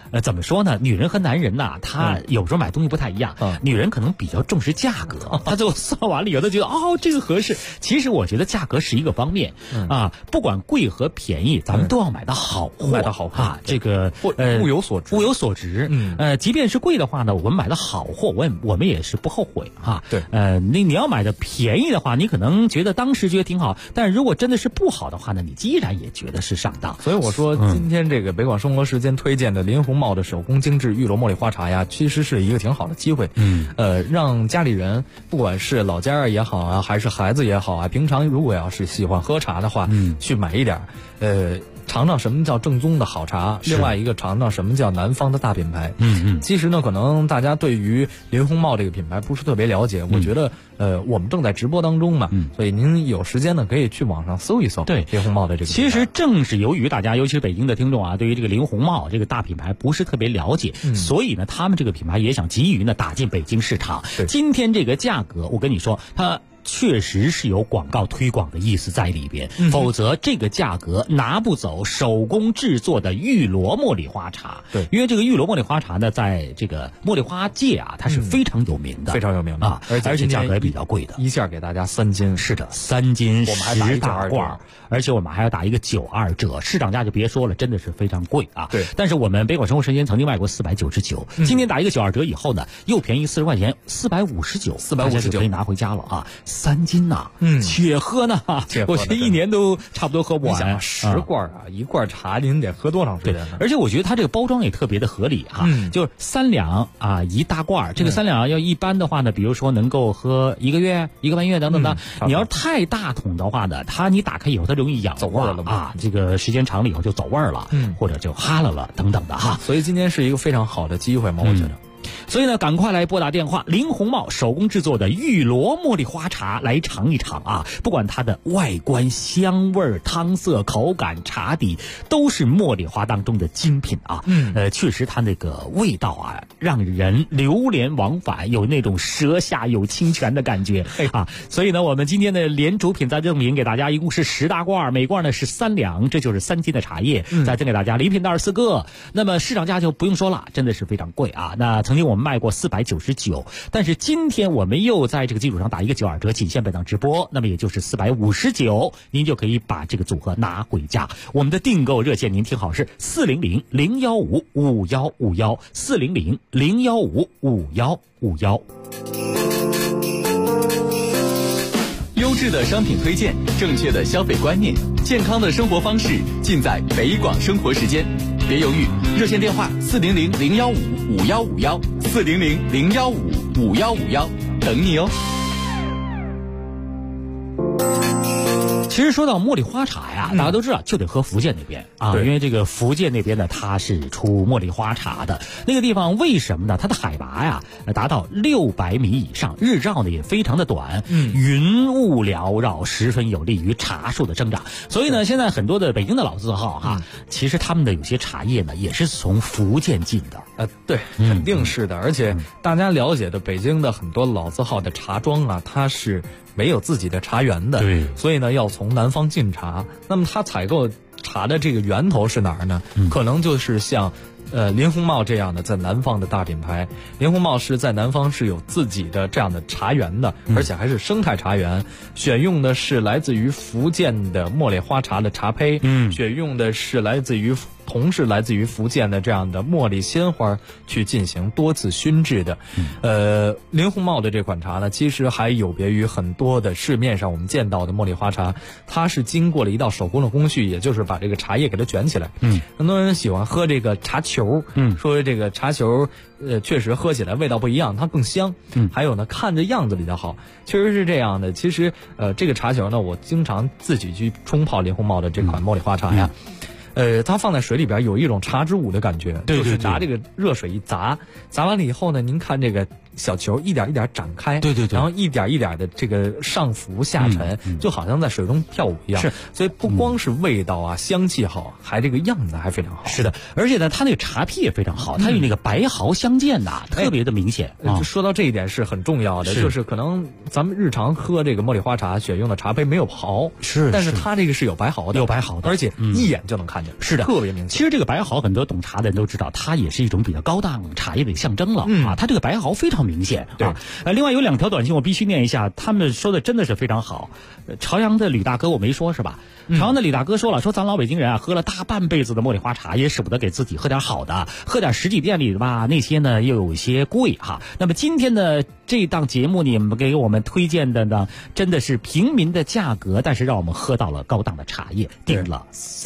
怎么说呢？女人和男人呐，他有时候买东西不太一样。女人可能比较重视价格，她最后算完了以后，她觉得这个合适。其实我觉得价格是一个方面啊，不管贵和便宜，咱们都要买到好货， 买到好货啊，这个物有所值， 物有所值。即便是贵的话呢，我们买的好货，我们也是不后悔啊。 对， 你要买的便宜的话，你可能当时觉得挺好，但是如果真的是不好的话呢，你依然也觉得是上当。 所以我说，今天这个北广生活时间推荐的林红帽的手工精致玉螺茉莉花茶呀，其实是一个挺好的机会。让家里人，不管是老家也好啊，还是孩子也好啊，平常如果要是喜欢喝茶的话，去买一点，尝尝什么叫正宗的好茶，另外一个尝尝什么叫南方的大品牌。其实呢，可能大家对于林红帽这个品牌不是特别了解，我觉得我们正在直播当中嘛，所以您有时间呢可以去网上搜一搜林红帽的这个品牌。 其实正是由于大家，尤其是北京的听众啊，对于这个林红帽这个大品牌不是特别了解，所以呢，他们这个品牌也想急于呢打进北京市场。今天这个价格，我跟你说，它确实是有广告推广的意思在里边，否则这个价格拿不走手工制作的玉螺茉莉花茶。 对， 因为这个玉螺茉莉花茶呢，在这个茉莉花界啊，它是非常有名的， 非常有名的啊，而且价格也比较贵的。 一下给大家3斤， 是的，3斤我们还打 10大罐，而且我们还要打一个92折，市场价就别说了，真的是非常贵啊。 对， 但是我们北广生活时间曾经卖过499，今天打一个92折以后呢，又便宜40块钱，459，大家就可以拿回家了啊，3斤呐。且喝呢，我这1年都差不多喝不完。 你想10罐啊，一罐茶您得喝多长时间呢？ 而且我觉得它这个包装也特别的合理哈，就是3两啊1大罐，这个3两要一般的话呢，比如说能够喝1个月、1个半月等等的。你要是太大桶的话呢，你打开以后它容易氧化了啊，这个时间长了以后就走味儿了，或者就哈了等等的哈。 所以今天是一个非常好的机会嘛，我觉得。 所以呢，赶快来拨打电话，林红帽手工制作的玉螺茉莉花茶来尝一尝啊！不管它的外观、香味、汤色、口感、茶底，都是茉莉花当中的精品啊！确实它那个味道啊，让人流连忘返，有那种舌下有清泉的感觉啊！所以呢，我们今天的连主品再证明给大家，一共是10大罐，每罐呢是3两，这就是3斤的茶叶，再赠给大家礼品袋4个。那么市场价就不用说了，真的是非常贵啊！那曾经我们卖过499，但是今天我们又在这个基础上打一个92折，仅限本档直播，那么也就是459，您就可以把这个组合拿回家。我们的订购热线您听好是400-015-5151，400-015-5151。 优质的商品推荐，正确的消费观念，健康的生活方式，尽在北广生活时间。别犹豫，热线电话400-015-5151，400-015-5151，等你哦。 其实说到茉莉花茶呀，大家都知道就得喝福建那边啊，因为这个福建那边呢，它是出茉莉花茶的那个地方。为什么呢？它的海拔呀达到600米以上，日照呢也非常的短，云雾缭绕，十分有利于茶树的生长。所以呢，现在很多的北京的老字号哈，其实他们的有些茶叶呢也是从福建进的。 对，肯定是的。而且大家了解的北京的很多老字号的茶庄啊，它是没有自己的茶园的， 对， 所以呢要从南方进茶。那么它采购茶的这个源头是哪儿呢？可能就是像林红帽这样的在南方的大品牌。林红帽是在南方是有自己的这样的茶园的，而且还是生态茶园，选用的是来自于福建的茉莉花茶的茶胚，选用的是来自于福建的这样的茉莉鲜花去进行多次熏制的。林红帽的这款茶呢，其实还有别于很多的市面上我们见到的茉莉花茶，它是经过了一道手工的工序，也就是把这个茶叶给它卷起来。很多人喜欢喝这个茶球，说这个茶球确实喝起来味道不一样，它更香。还有呢，看着样子比较好，确实是这样的。其实这个茶球呢，我经常自己去冲泡林红帽的这款茉莉花茶呀。它放在水里边有一种茶之舞的感觉，就是拿这个热水一砸完了以后呢，您看这个小球一点一点展开， 对， 然后一点一点的这个上浮下沉，就好像在水中跳舞一样。 是， 所以不光是味道啊、香气好，还这个样子还非常好。 是的，而且呢，它那个茶皮也非常好，它与那个白毫相间呐，特别的明显。 说到这一点是很重要的，就是可能咱们日常喝这个茉莉花茶选用的茶杯没有毫，但是它这个是有白毫的，而且一眼就能看见， 是的， 特别明显。 其实这个白毫，很多懂茶的人都知道，它也是一种比较高档茶叶的象征了啊。它这个白毫非常明显。 对， 另外有2条短信我必须念一下，他们说的真的是非常好。朝阳的吕大哥我没说是吧？朝阳的吕大哥说了，说咱老北京人啊，喝了大半辈子的茉莉花茶，也舍不得给自己喝点好的，喝点实体店里的吧，那些呢又有些贵哈。那么今天的这档节目你们给我们推荐的呢，真的是平民的价格，但是让我们喝到了高档的茶叶，订了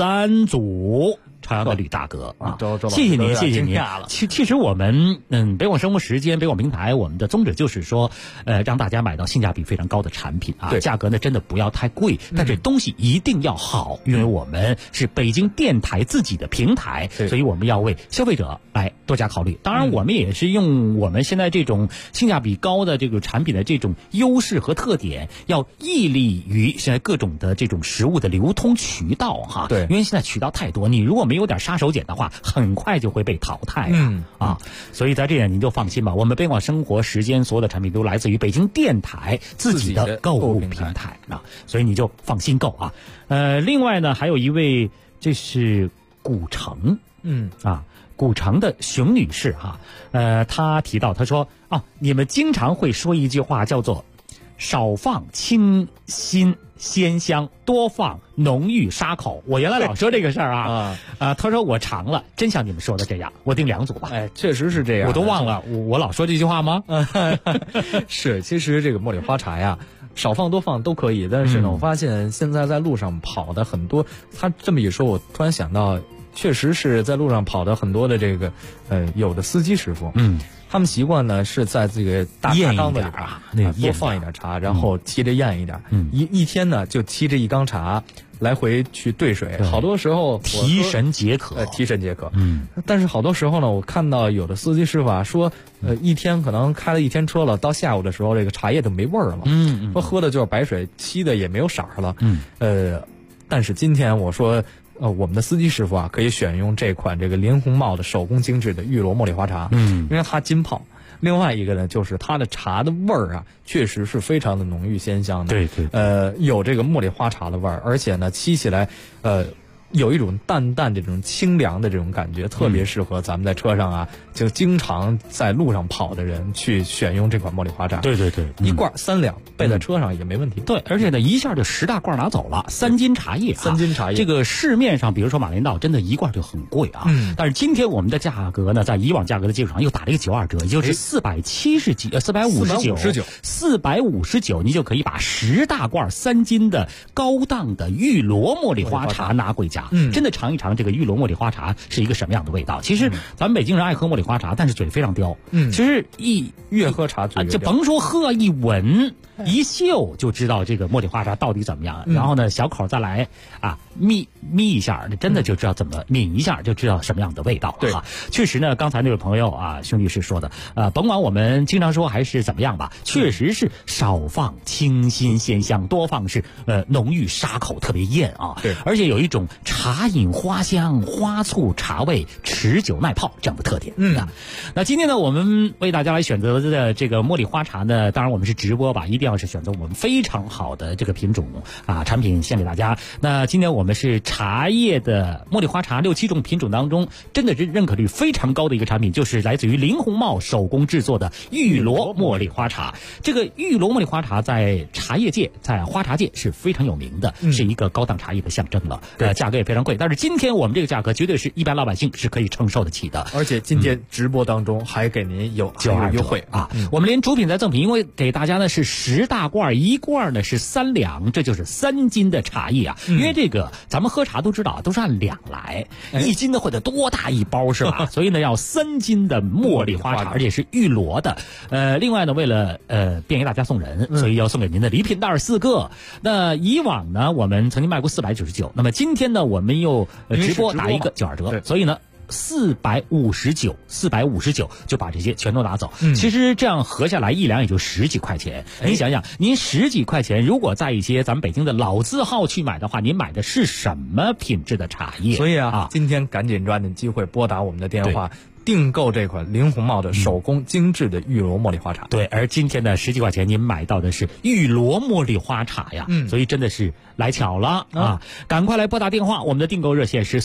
3组。朝阳的吕大哥啊，谢谢您，谢谢您。其实我们北广生活时间、北广平台，我们的宗旨就是说，让大家买到性价比非常高的产品啊，价格呢真的不要太贵，但是东西一定要好，因为我们是北京电台自己的平台，所以我们要为消费者来多加考虑。当然，我们也是用我们现在这种性价比高的这个产品的这种优势和特点，要屹立于现在各种的这种食物的流通渠道哈。 对， 因为现在渠道太多，你如果没有点杀手锏的话，很快就会被淘汰所以在这点您就放心吧，我们北广生活时间所有的产品都来自于北京电台自己的购物平台啊，所以你就放心购啊。另外呢，还有一位这是古城，古城的熊女士哈，她提到她说你们经常会说一句话叫做少放清新鲜香，多放浓郁沙口。我原来老说这个事儿他说我尝了，真像你们说的这样，我订2组吧。 确实是这样， 我都忘了我老说这句话吗？ 是，其实这个茉莉花茶呀，少放多放都可以，但是呢，我发现现在在路上跑的很多，他这么一说，我突然想到，确实是在路上跑的很多的这个有的司机师傅，他们习惯呢是在这个大茶缸子里边多放一点茶，然后沏着咽一点，一天呢就沏着1缸茶来回去兑水，好多时候提神解渴， 但是好多时候呢，我看到有的司机师傅说，一天可能开了1天车了，到下午的时候这个茶叶就没味儿了，说喝的就是白水，沏的也没有色儿了，但是今天我说。我们的司机师傅可以选用这款这个林红帽的手工精致的玉螺茉莉花茶，因为它浸泡。另外一个呢，就是它的茶的味儿确实是非常的浓郁鲜香的。 对， 有这个茉莉花茶的味儿，而且呢，沏起来有一种淡淡的这种清凉的这种感觉，特别适合咱们在车上就经常在路上跑的人去选用这款茉莉花茶。 对， 一罐3两备在车上也没问题。 对，而且呢，一下就10大罐拿走了，3斤茶叶 ，3斤茶叶。 这个市面上，比如说马连道，真的一罐就很贵但是今天我们的价格呢，在以往价格的基础上又打了一个92折，也就是459，你就可以把10大罐3斤的高档的玉螺茉莉花茶拿回家。真的尝一尝这个玉螺茉莉花茶是一个什么样的味道。其实咱们北京人爱喝茉莉花茶，但是嘴非常刁。其实越喝茶嘴就甭说喝，一闻一嗅就知道这个茉莉花茶到底怎么样。然后呢，小口再来抿一下，真的就知道怎么抿一下就知道什么样的味道。确实呢，刚才那位朋友兄弟是说的，甭管我们经常说还是怎么样吧，确实是少放清新鲜香，多放是浓郁沙口，特别艳对， 而且有一种茶饮花香、花醋茶味、持久耐泡这样的特点。那今天呢，我们为大家来选择的这个茉莉花茶呢，当然我们是直播吧，一定要是选择我们非常好的这个品种产品献给大家。那今天我们是茶叶的茉莉花茶6、7种品种当中，真的是认可率非常高的一个产品，就是来自于林红帽手工制作的玉螺茉莉花茶。这个玉螺茉莉花茶在茶叶界、在花茶界是非常有名的，是一个高档茶叶的象征了。价格也非常贵，但是今天我们这个价格绝对是一般老百姓是可以承受得起的。 而且今天直播当中还给您有92优惠我们连主品再赠品，因为给大家呢是10大罐，一罐呢是3两，这就是3斤的茶叶因为这个咱们喝茶都知道都是按两来，1斤的会得多大一包是吧？所以呢要3斤的茉莉花茶，而且是玉螺的。另外呢，为了便于大家送人，所以要送给您的礼品袋4个。那以往呢，我们曾经卖过499，那么今天呢，我们又直播打一个92折，所以呢 459就把这些全都拿走。其实这样合下来一两也就10几块钱。你想想，您10几块钱，如果在一些咱们北京的老字号去买的话，您买的是什么品质的茶叶？ 所以今天赶紧抓紧机会拨打我们的电话，订购这款林红帽的手工精致的玉螺茉莉花茶。 对，而今天的10几块钱您买到的是玉螺茉莉花茶呀，所以真的是来巧了啊！赶快来拨打电话，我们的订购热线是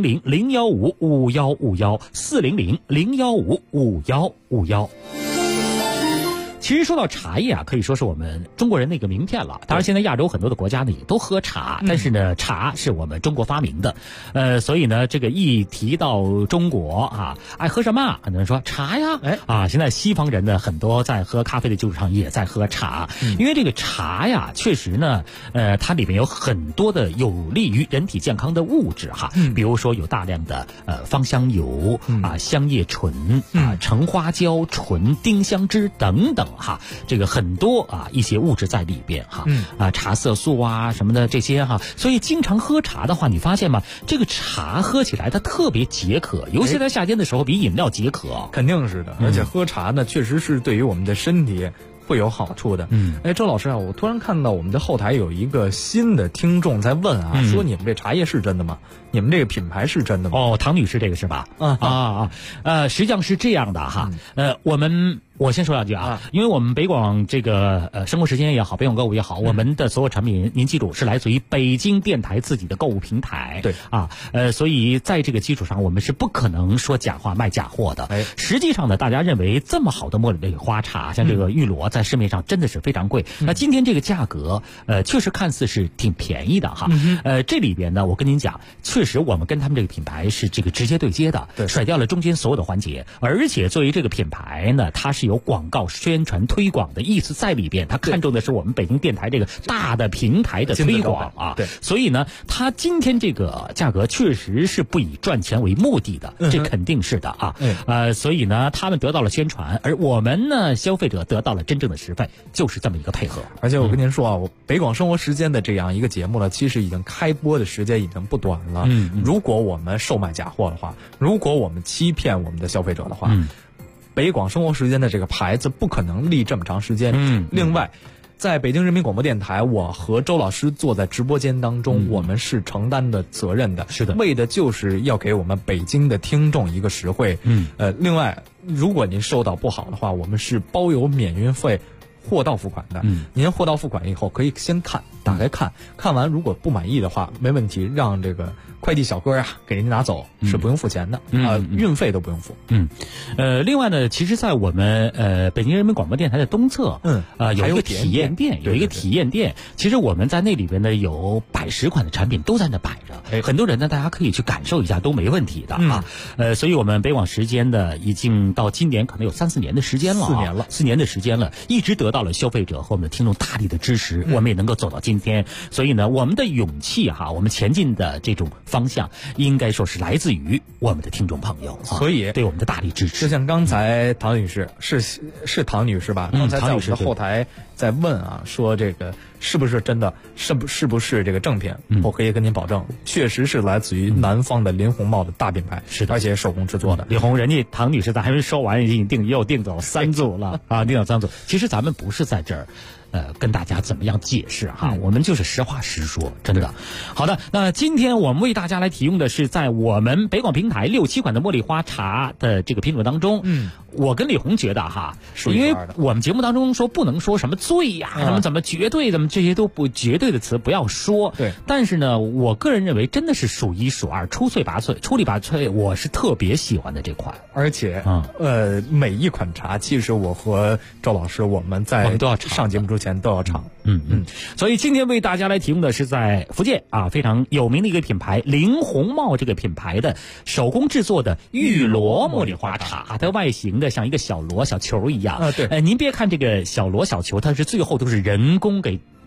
400-015-5151，400-015-5151。其实说到茶叶啊，可以说是我们中国人的一个名片了。当然，现在亚洲很多的国家呢也都喝茶，但是呢，茶是我们中国发明的，所以呢，这个一提到中国爱喝什么？很多人说茶呀，现在西方人呢很多在喝咖啡的基础上也在喝茶，因为这个茶呀，确实呢，它里面有很多的有利于人体健康的物质比如说有大量的芳香油香叶醇橙花胶、醇、丁香脂等等。这个很多一些物质在里边茶色素什么的这些所以经常喝茶的话，你发现吗？这个茶喝起来它特别解渴，尤其在夏天的时候比饮料解渴。 肯定是的，而且喝茶呢，确实是对于我们的身体会有好处的。周老师我突然看到我们的后台有一个新的听众在问说你们这茶叶是真的吗？你们这个品牌是真的吗？ 唐女士这个是吧？实际上是这样的我先说两句因为我们北广这个生活时间也好，北广购物也好，我们的所有产品您记住是来自于北京电台自己的购物平台。 对所以在这个基础上，我们是不可能说假话卖假货的。实际上呢，大家认为这么好的茉莉花茶，像这个玉螺，在市面上真的是非常贵。那今天这个价格确实看似是挺便宜的这里边呢，我跟您讲，确实我们跟他们这个品牌是这个直接对接的，甩掉了中间所有的环节，而且作为这个品牌呢，它是有广告宣传推广的意思在里边，它看重的是我们北京电台这个大的平台的推广对， 所以呢，它今天这个价格确实是不以赚钱为目的的，这肯定是的所以呢，他们得到了宣传，而我们呢，消费者得到了真正的实惠，就是这么一个配合。 而且我跟您说我北广生活时间的这样一个节目呢，其实已经开播的时间已经不短了。如果我们售卖假货的话，如果我们欺骗我们的消费者的话，北广生活时间的这个牌子不可能立这么长时间。另外，在北京人民广播电台，我和周老师坐在直播间当中，我们是承担的责任的， 是的， 为的就是要给我们北京的听众一个实惠。另外，如果您收到不好的话，我们是包邮免运费。货到付款的，您货到付款以后可以先打开看完，如果不满意的话，没问题，让这个快递小哥给您拿走，是不用付钱的运费都不用付。 另外呢，其实，在我们北京人民广播电台的东侧，有一个体验店，有一个体验店。其实我们在那里边呢，有110款的产品都在那摆着，很多人呢，大家可以去感受一下，都没问题的所以我们北广时间呢，已经到今年可能有3-4年的时间了，4年的时间了，一直得到了消费者和我们的听众大力的支持，我们也能够走到今天。所以呢，我们的勇气我们前进的这种方向，应该说是来自于我们的听众朋友， 所以对我们的大力支持。 就像刚才唐女士是唐女士吧？刚才在我们的后台在问说这个是不是真的，是不是这个正品？我可以跟您保证，确实是来自于南方的林红帽的大品牌， 是的， 而且手工制作的。 李红，人家唐女士咱还没说完，已经又订走3组了订走3组。其实咱们不是在这儿跟大家怎么样解释我们就是实话实说，真的。好的，那今天我们为大家来提供的是在我们北广平台6-7款的茉莉花茶的这个品种当中，我跟李红觉得因为我们节目当中说不能说什么最怎么绝对这些都不绝对的词不要说。 对， 但是呢，我个人认为真的是数1数2，出类拔萃，我是特别喜欢的这款。 而且每一款茶，其实我和周老师我们在上节目之前都要尝。 所以今天为大家来提供的是在福建非常有名的一个品牌林红帽这个品牌的手工制作的玉螺茉莉花茶，它外形的像一个小螺小球一样。 对， 您别看这个小螺小球，它是最后都是人工给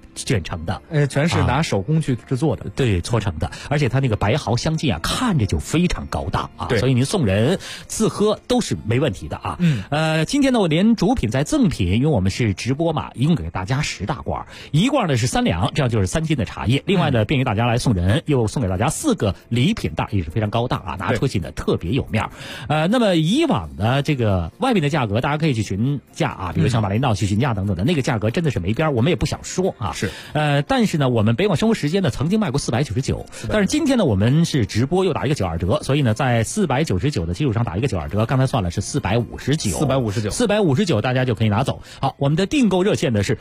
卷成的， 全是拿手工去制作的， 对，搓成的，而且它那个白毫香劲啊，看着就非常高档啊，所以您送人自喝都是没问题的啊。今天呢，我连主品再赠品，因为我们是直播嘛，一共给大家10大罐，一罐呢是3两，这样就是3斤的茶叶。另外呢，便于大家来送人，又送给大家4个礼品袋，也是非常高档啊，拿出去呢特别有面那么以往的这个外面的价格，大家可以去询价啊，比如像马连道去询价等等的，那个价格真的是没边，我们也不想说啊。 是。 但是呢，我们北广生活时间呢曾经卖过499，但是今天呢我们是直播又打一个92折，所以呢在499的基础上打一个92折，刚才算了是459，大家就可以拿走。好，我们的订购热线呢是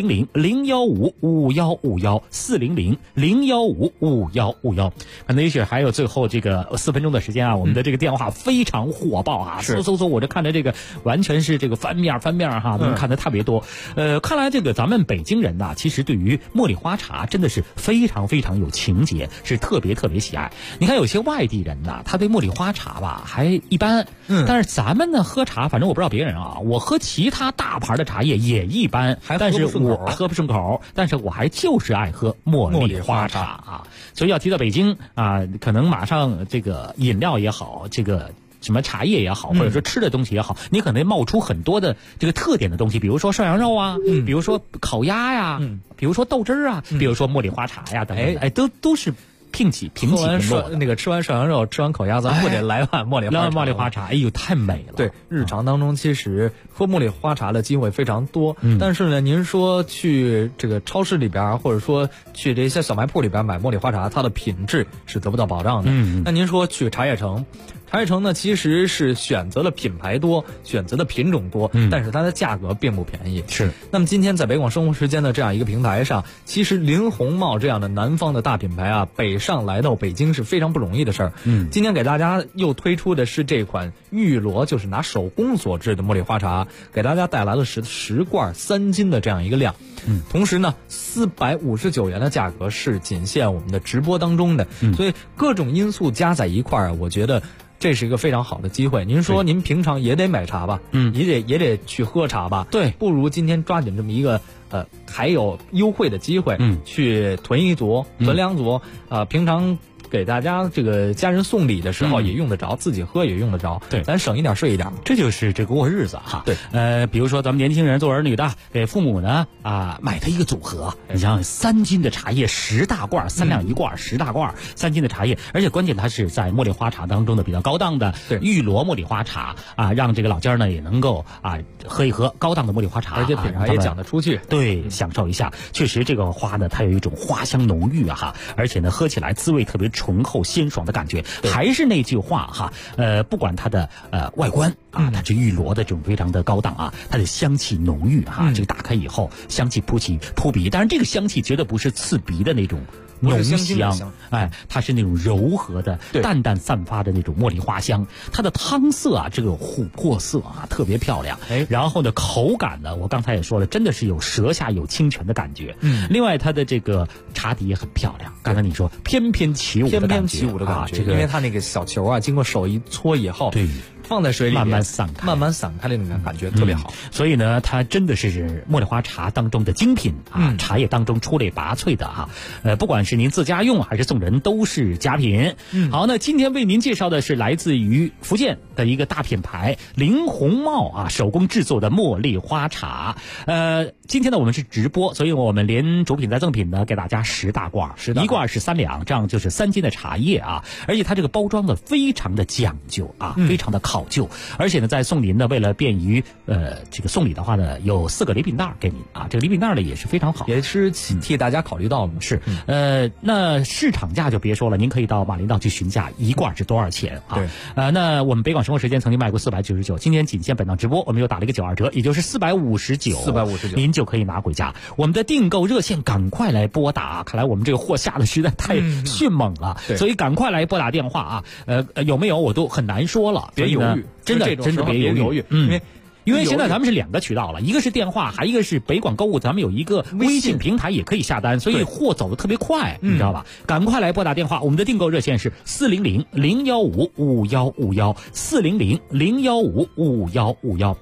400-015-5151，400-015-5151。可能也许还有最后这个4分钟的时间啊，我们的这个电话非常火爆啊，搜，我这看着这个完全是这个翻面哈，能看得特别多。看来这个咱们北京人呐，其实对于茉莉花茶真的是非常非常有情节，是特别喜爱。你看有些外地人呐，他对茉莉花茶吧还一般，但是咱们呢喝茶，反正我不知道别人啊，我喝其他大牌的茶叶也一般，但是我喝不顺口，但是我还就是爱喝茉莉花茶啊。所以要提到北京啊，可能马上这个饮料也好，这个什么茶叶也好，或者说吃的东西也好，你可能冒出很多的这个特点的东西，比如说涮羊肉啊，比如说烤鸭呀，比如说豆汁啊，比如说茉莉花茶呀等等，都是平起平落的。 那个吃完涮羊肉，吃完烤鸭，咱不得来碗茉莉花茶？ 哎呦，太美了！ 对，日常当中其实喝茉莉花茶的机会非常多，但是呢，您说去这个超市里边，或者说去这些小卖铺里边买茉莉花茶，它的品质是得不到保障的。那您说去茶叶城？茶叶城呢，其实是选择了品牌多，选择的品种多，但是它的价格并不便宜。 是。 那么今天在北广生活时间的这样一个平台上，其实林红帽这样的南方的大品牌啊，北上来到北京是非常不容易的事儿。今天给大家又推出的是这款玉螺，就是拿手工所制的茉莉花茶，给大家带来了10罐3斤的这样一个量。同时呢，459元的价格是仅限我们的直播当中的，所以各种因素加在一块儿，我觉得这是一个非常好的机会。您说您平常也得买茶吧，也得去喝茶吧， 对， 不如今天抓紧这么一个还有优惠的机会，去囤一组、囤2组，平常给大家这个家人送礼的时候也用得着，自己喝也用得着， 对， 咱省一点睡一点， 这就是这个过日子哈。 对， 比如说咱们年轻人做儿女的，给父母呢买它一个组合，你像3斤的茶叶10大罐，3两1罐，10大罐3斤的茶叶，而且关键它是在茉莉花茶当中的比较高档的玉螺茉莉花茶啊，让这个老家呢也能够喝一喝高档的茉莉花茶， 而且品牌也讲得出去， 对，享受一下。确实这个花呢，它有一种花香浓郁哈，而且呢喝起来滋味特别醇厚鲜爽的感觉。还是那句话哈，不管它的外观啊，它是玉螺的这种非常的高档啊，它的香气浓郁哈，这个打开以后香气扑鼻，当然这个香气绝对不是刺鼻的那种浓香，它是那种柔和的、淡淡散发的那种茉莉花香。它的汤色啊，这个琥珀色啊，特别漂亮。然后呢，口感呢，我刚才也说了，真的是有舌下有清泉的感觉。另外它的这个茶底也很漂亮。刚才你说翩翩起舞的感觉， 这个因为它那个小球啊，经过手一搓以后， 对， 放在水里慢慢散开那种感觉特别好。 所以呢，它真的是茉莉花茶当中的精品啊，茶叶当中出类拔萃的哈。不管是您自家用还是送人，都是佳品。好，那今天为您介绍的是来自于福建的一个大品牌林红帽啊，手工制作的茉莉花茶。今天呢我们是直播，所以我们连主品再赠品呢给大家10大罐，1罐是3两，这样就是3斤的茶叶啊。而且它这个包装的非常的讲究啊，非常的考究。而且呢，在送您呢，为了便于这个送礼的话呢，有4个礼品袋给您啊。这个礼品袋呢也是非常好， 也是替大家考虑到了。 是，那市场价就别说了，您可以到马林道去询价，1罐是多少钱啊？ 对， 那我们北广生活时间曾经卖过499，今天仅限本档直播，我们又打了一个92折，也就是459，您就可以拿回家。我们的订购热线赶快来拨打，看来我们这个货下的实在太迅猛了，所以赶快来拨打电话啊！有没有我都很难说了， 别犹豫， 真的别犹豫，因为现在咱们是2个渠道了，一个是电话，还一个是北广购物，咱们有一个微信平台也可以下单，所以货走得特别快，你知道吧？赶快来拨打电话，我们的订购热线是400-015-5151，400-015-5151。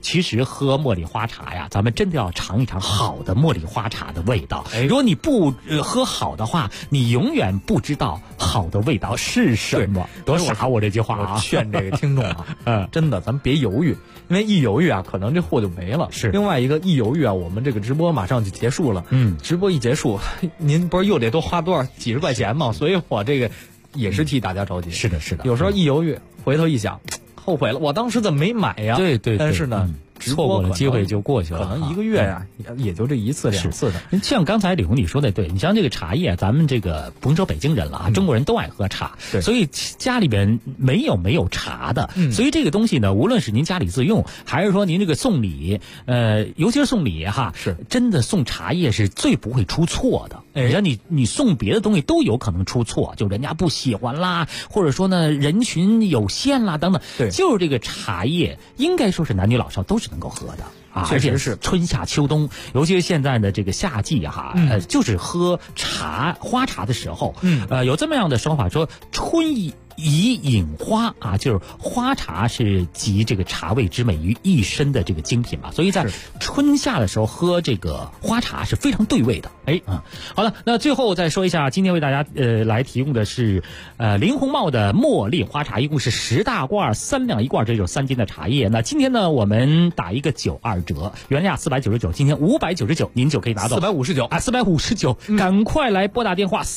其实喝茉莉花茶呀，咱们真的要尝一尝好的茉莉花茶的味道。如果你不喝好的话，你永远不知道好的味道是什么。多傻我这句话啊！ 我劝这个听众啊，真的咱们别犹豫，因为一犹豫啊，可能这货就没了。 是。 另外一个一犹豫啊，我们这个直播马上就结束了。直播一结束，您不是又得多花多少几十块钱吗？所以我这个也是替大家着急。 是的，是的。 有时候一犹豫，回头一想，后悔了，我当时怎么没买呀？ 对。 但是呢。 错过了机会就过去了， 可能1个月呀，也就这1次2次的。 像刚才李红你说的对，你像这个茶叶，咱们这个不用说北京人了啊，中国人都爱喝茶，所以家里边没有茶的，所以这个东西呢，无论是您家里自用，还是说您这个送礼，尤其是送礼哈， 是真的送茶叶是最不会出错的。你像你送别的东西都有可能出错，就人家不喜欢啦，或者说呢人群有限啦等等， 对， 就是这个茶叶应该说是男女老少都是能够喝的啊， 确实是春夏秋冬，尤其是现在的这个夏季哈，就是喝花茶的时候，有这么样的说法说春宜饮花啊，就是花茶是集这个茶味之美于一身的这个精品嘛，所以在春夏的时候喝这个花茶是非常对味的。好了，那最后再说一下，今天为大家来提供的是林红帽的茉莉花茶，一共是10大罐，3两1罐，这就是3斤的茶叶。那今天呢，我们打一个92折，原价499，今天599，您就可以拿到 459 啊，459，赶快来拨打电话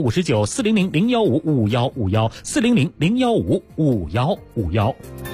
459-400-015-5151，400-015-5151。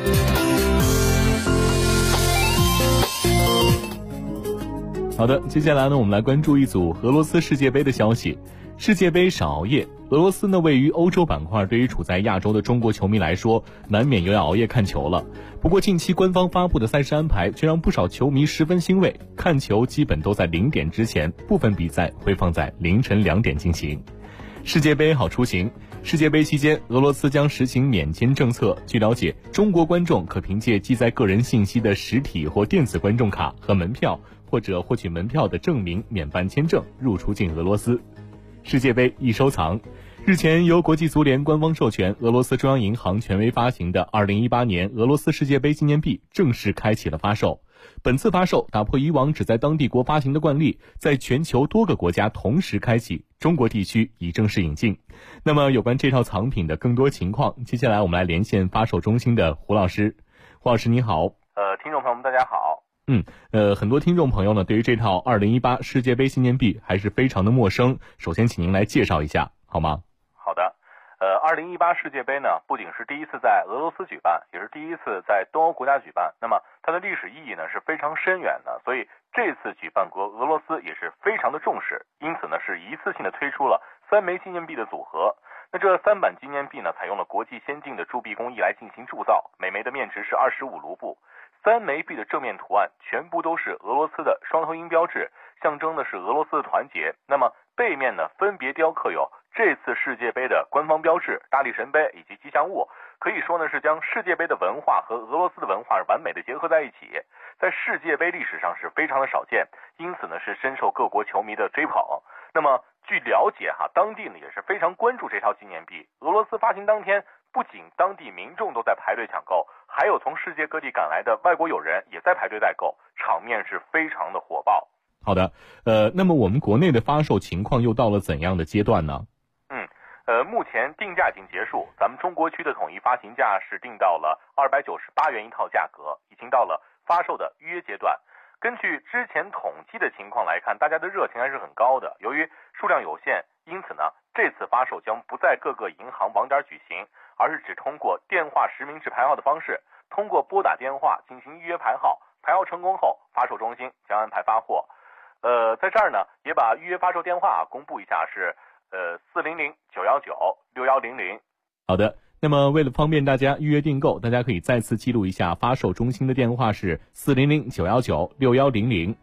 好的，接下来呢，我们来关注一组俄罗斯世界杯的消息。世界杯少熬夜，俄罗斯呢位于欧洲板块，对于处在亚洲的中国球迷来说，难免又要熬夜看球了。不过近期官方发布的赛事安排却让不少球迷十分欣慰，看球基本都在0点之前，部分比赛会放在凌晨2点进行。世界杯好出行。世界杯期间，俄罗斯将实行免签政策。据了解，中国观众可凭借记载个人信息的实体或电子观众卡和门票，或者获取门票的证明免办签证入出境俄罗斯。世界杯易收藏。日前，由国际足联官方授权，俄罗斯中央银行权威发行的2018年俄罗斯世界杯纪念币正式开启了发售。本次发售打破以往只在当地国发行的惯例，在全球多个国家同时开启，中国地区已正式引进。那么有关这套藏品的更多情况，接下来我们来连线发售中心的胡老师。胡老师你好。 听众朋友们大家好。 很多听众朋友呢对于这套2018世界杯纪念币还是非常的陌生，首先请您来介绍一下好吗？ 好的。2018世界杯呢，不仅是第一次在俄罗斯举办，也是第一次在东欧国家举办。那么它的历史意义呢是非常深远的，所以这次举办国俄罗斯也是非常的重视，因此呢是一次性的推出了3枚纪念币的组合。那这3版纪念币呢，采用了国际先进的铸币工艺来进行铸造，每枚的面值是25卢布。3枚币的正面图案全部都是俄罗斯的双头鹰标志，象征的是俄罗斯的团结。那么背面呢，分别雕刻有这次世界杯的官方标志、大力神杯以及吉祥物，可以说呢是将世界杯的文化和俄罗斯的文化完美的结合在一起，在世界杯历史上是非常的少见，因此呢是深受各国球迷的追捧。那么据了解当地呢也是非常关注这套纪念币。俄罗斯发行当天，不仅当地民众都在排队抢购，还有从世界各地赶来的外国友人也在排队代购，场面是非常的火爆。 好的，那么我们国内的发售情况又到了怎样的阶段呢？ 目前定价已经结束，咱们中国区的统一发行价是定到了298元一套价格，已经到了发售的预约阶段。根据之前统计的情况来看，大家的热情还是很高的。由于数量有限，因此呢，这次发售将不在各个银行网点举行，而是只通过电话实名制排号的方式，通过拨打电话进行预约排号，排号成功后，发售中心将安排发货。在这儿呢，也把预约发售电话公布一下，是400-919-6100。 好的，那么为了方便大家预约订购，大家可以再次记录一下发售中心的电话是400-919-6100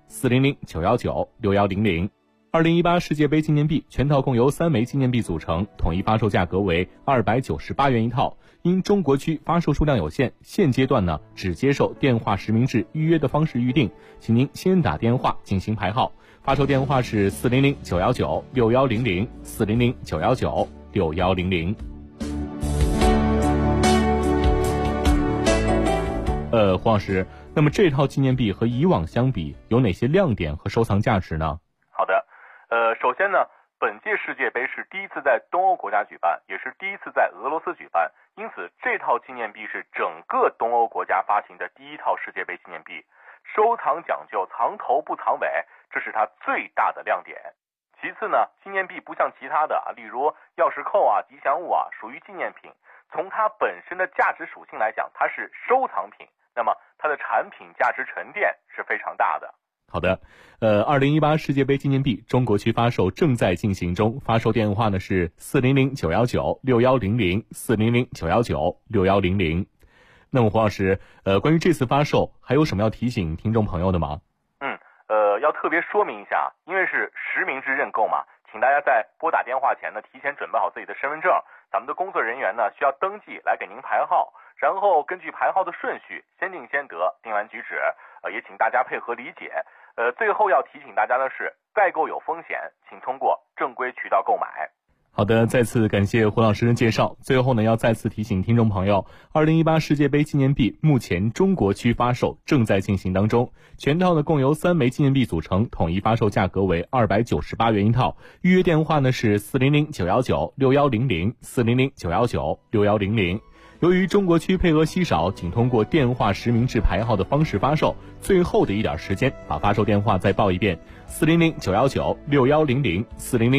400-919-6100。2018世界杯纪念币全套共由3枚纪念币组成，统一发售价格为298元一套。因中国区发售数量有限，现阶段呢只接受电话实名制预约的方式预定，请您先打电话进行排号。发售电话是400-919-6100 400-919-6100。胡老师， 那么这套纪念币和以往相比有哪些亮点和收藏价值呢？好的，首先呢，本届世界杯是第一次在东欧国家举办，也是第一次在俄罗斯举办，因此这套纪念币是整个东欧国家发行的第一套世界杯纪念币，收藏讲究藏头不藏尾，这是它最大的亮点。其次呢，纪念币不像其他的例如钥匙扣啊、吉祥物啊，属于纪念品，从它本身的价值属性来讲，它是收藏品，那么它的产品价值沉淀是非常大的。好的，2018世界杯纪念币中国区发售正在进行中，发售电话呢是400-919-6100 400-919-6100。那么胡老师，关于这次发售还有什么要提醒听众朋友的吗？要特别说明一下，因为是实名制认购嘛，请大家在拨打电话前呢，提前准备好自己的身份证，咱们的工作人员呢需要登记来给您排号，然后根据排号的顺序，先定先得，定完举止，也请大家配合理解。最后要提醒大家的是，代购有风险，请通过正规渠道购买。好的，再次感谢胡老师的介绍。最后呢，要再次提醒听众朋友，2018世界杯纪念币目前中国区发售正在进行当中，全套呢共由3枚纪念币组成，统一发售价格为298元一套。预约电话呢是400-919-6100 400-919-6100。由于中国区配额稀少，仅通过电话实名制排号的方式发售，最后的一点时间，把发售电话再报一遍：400-919-6100 400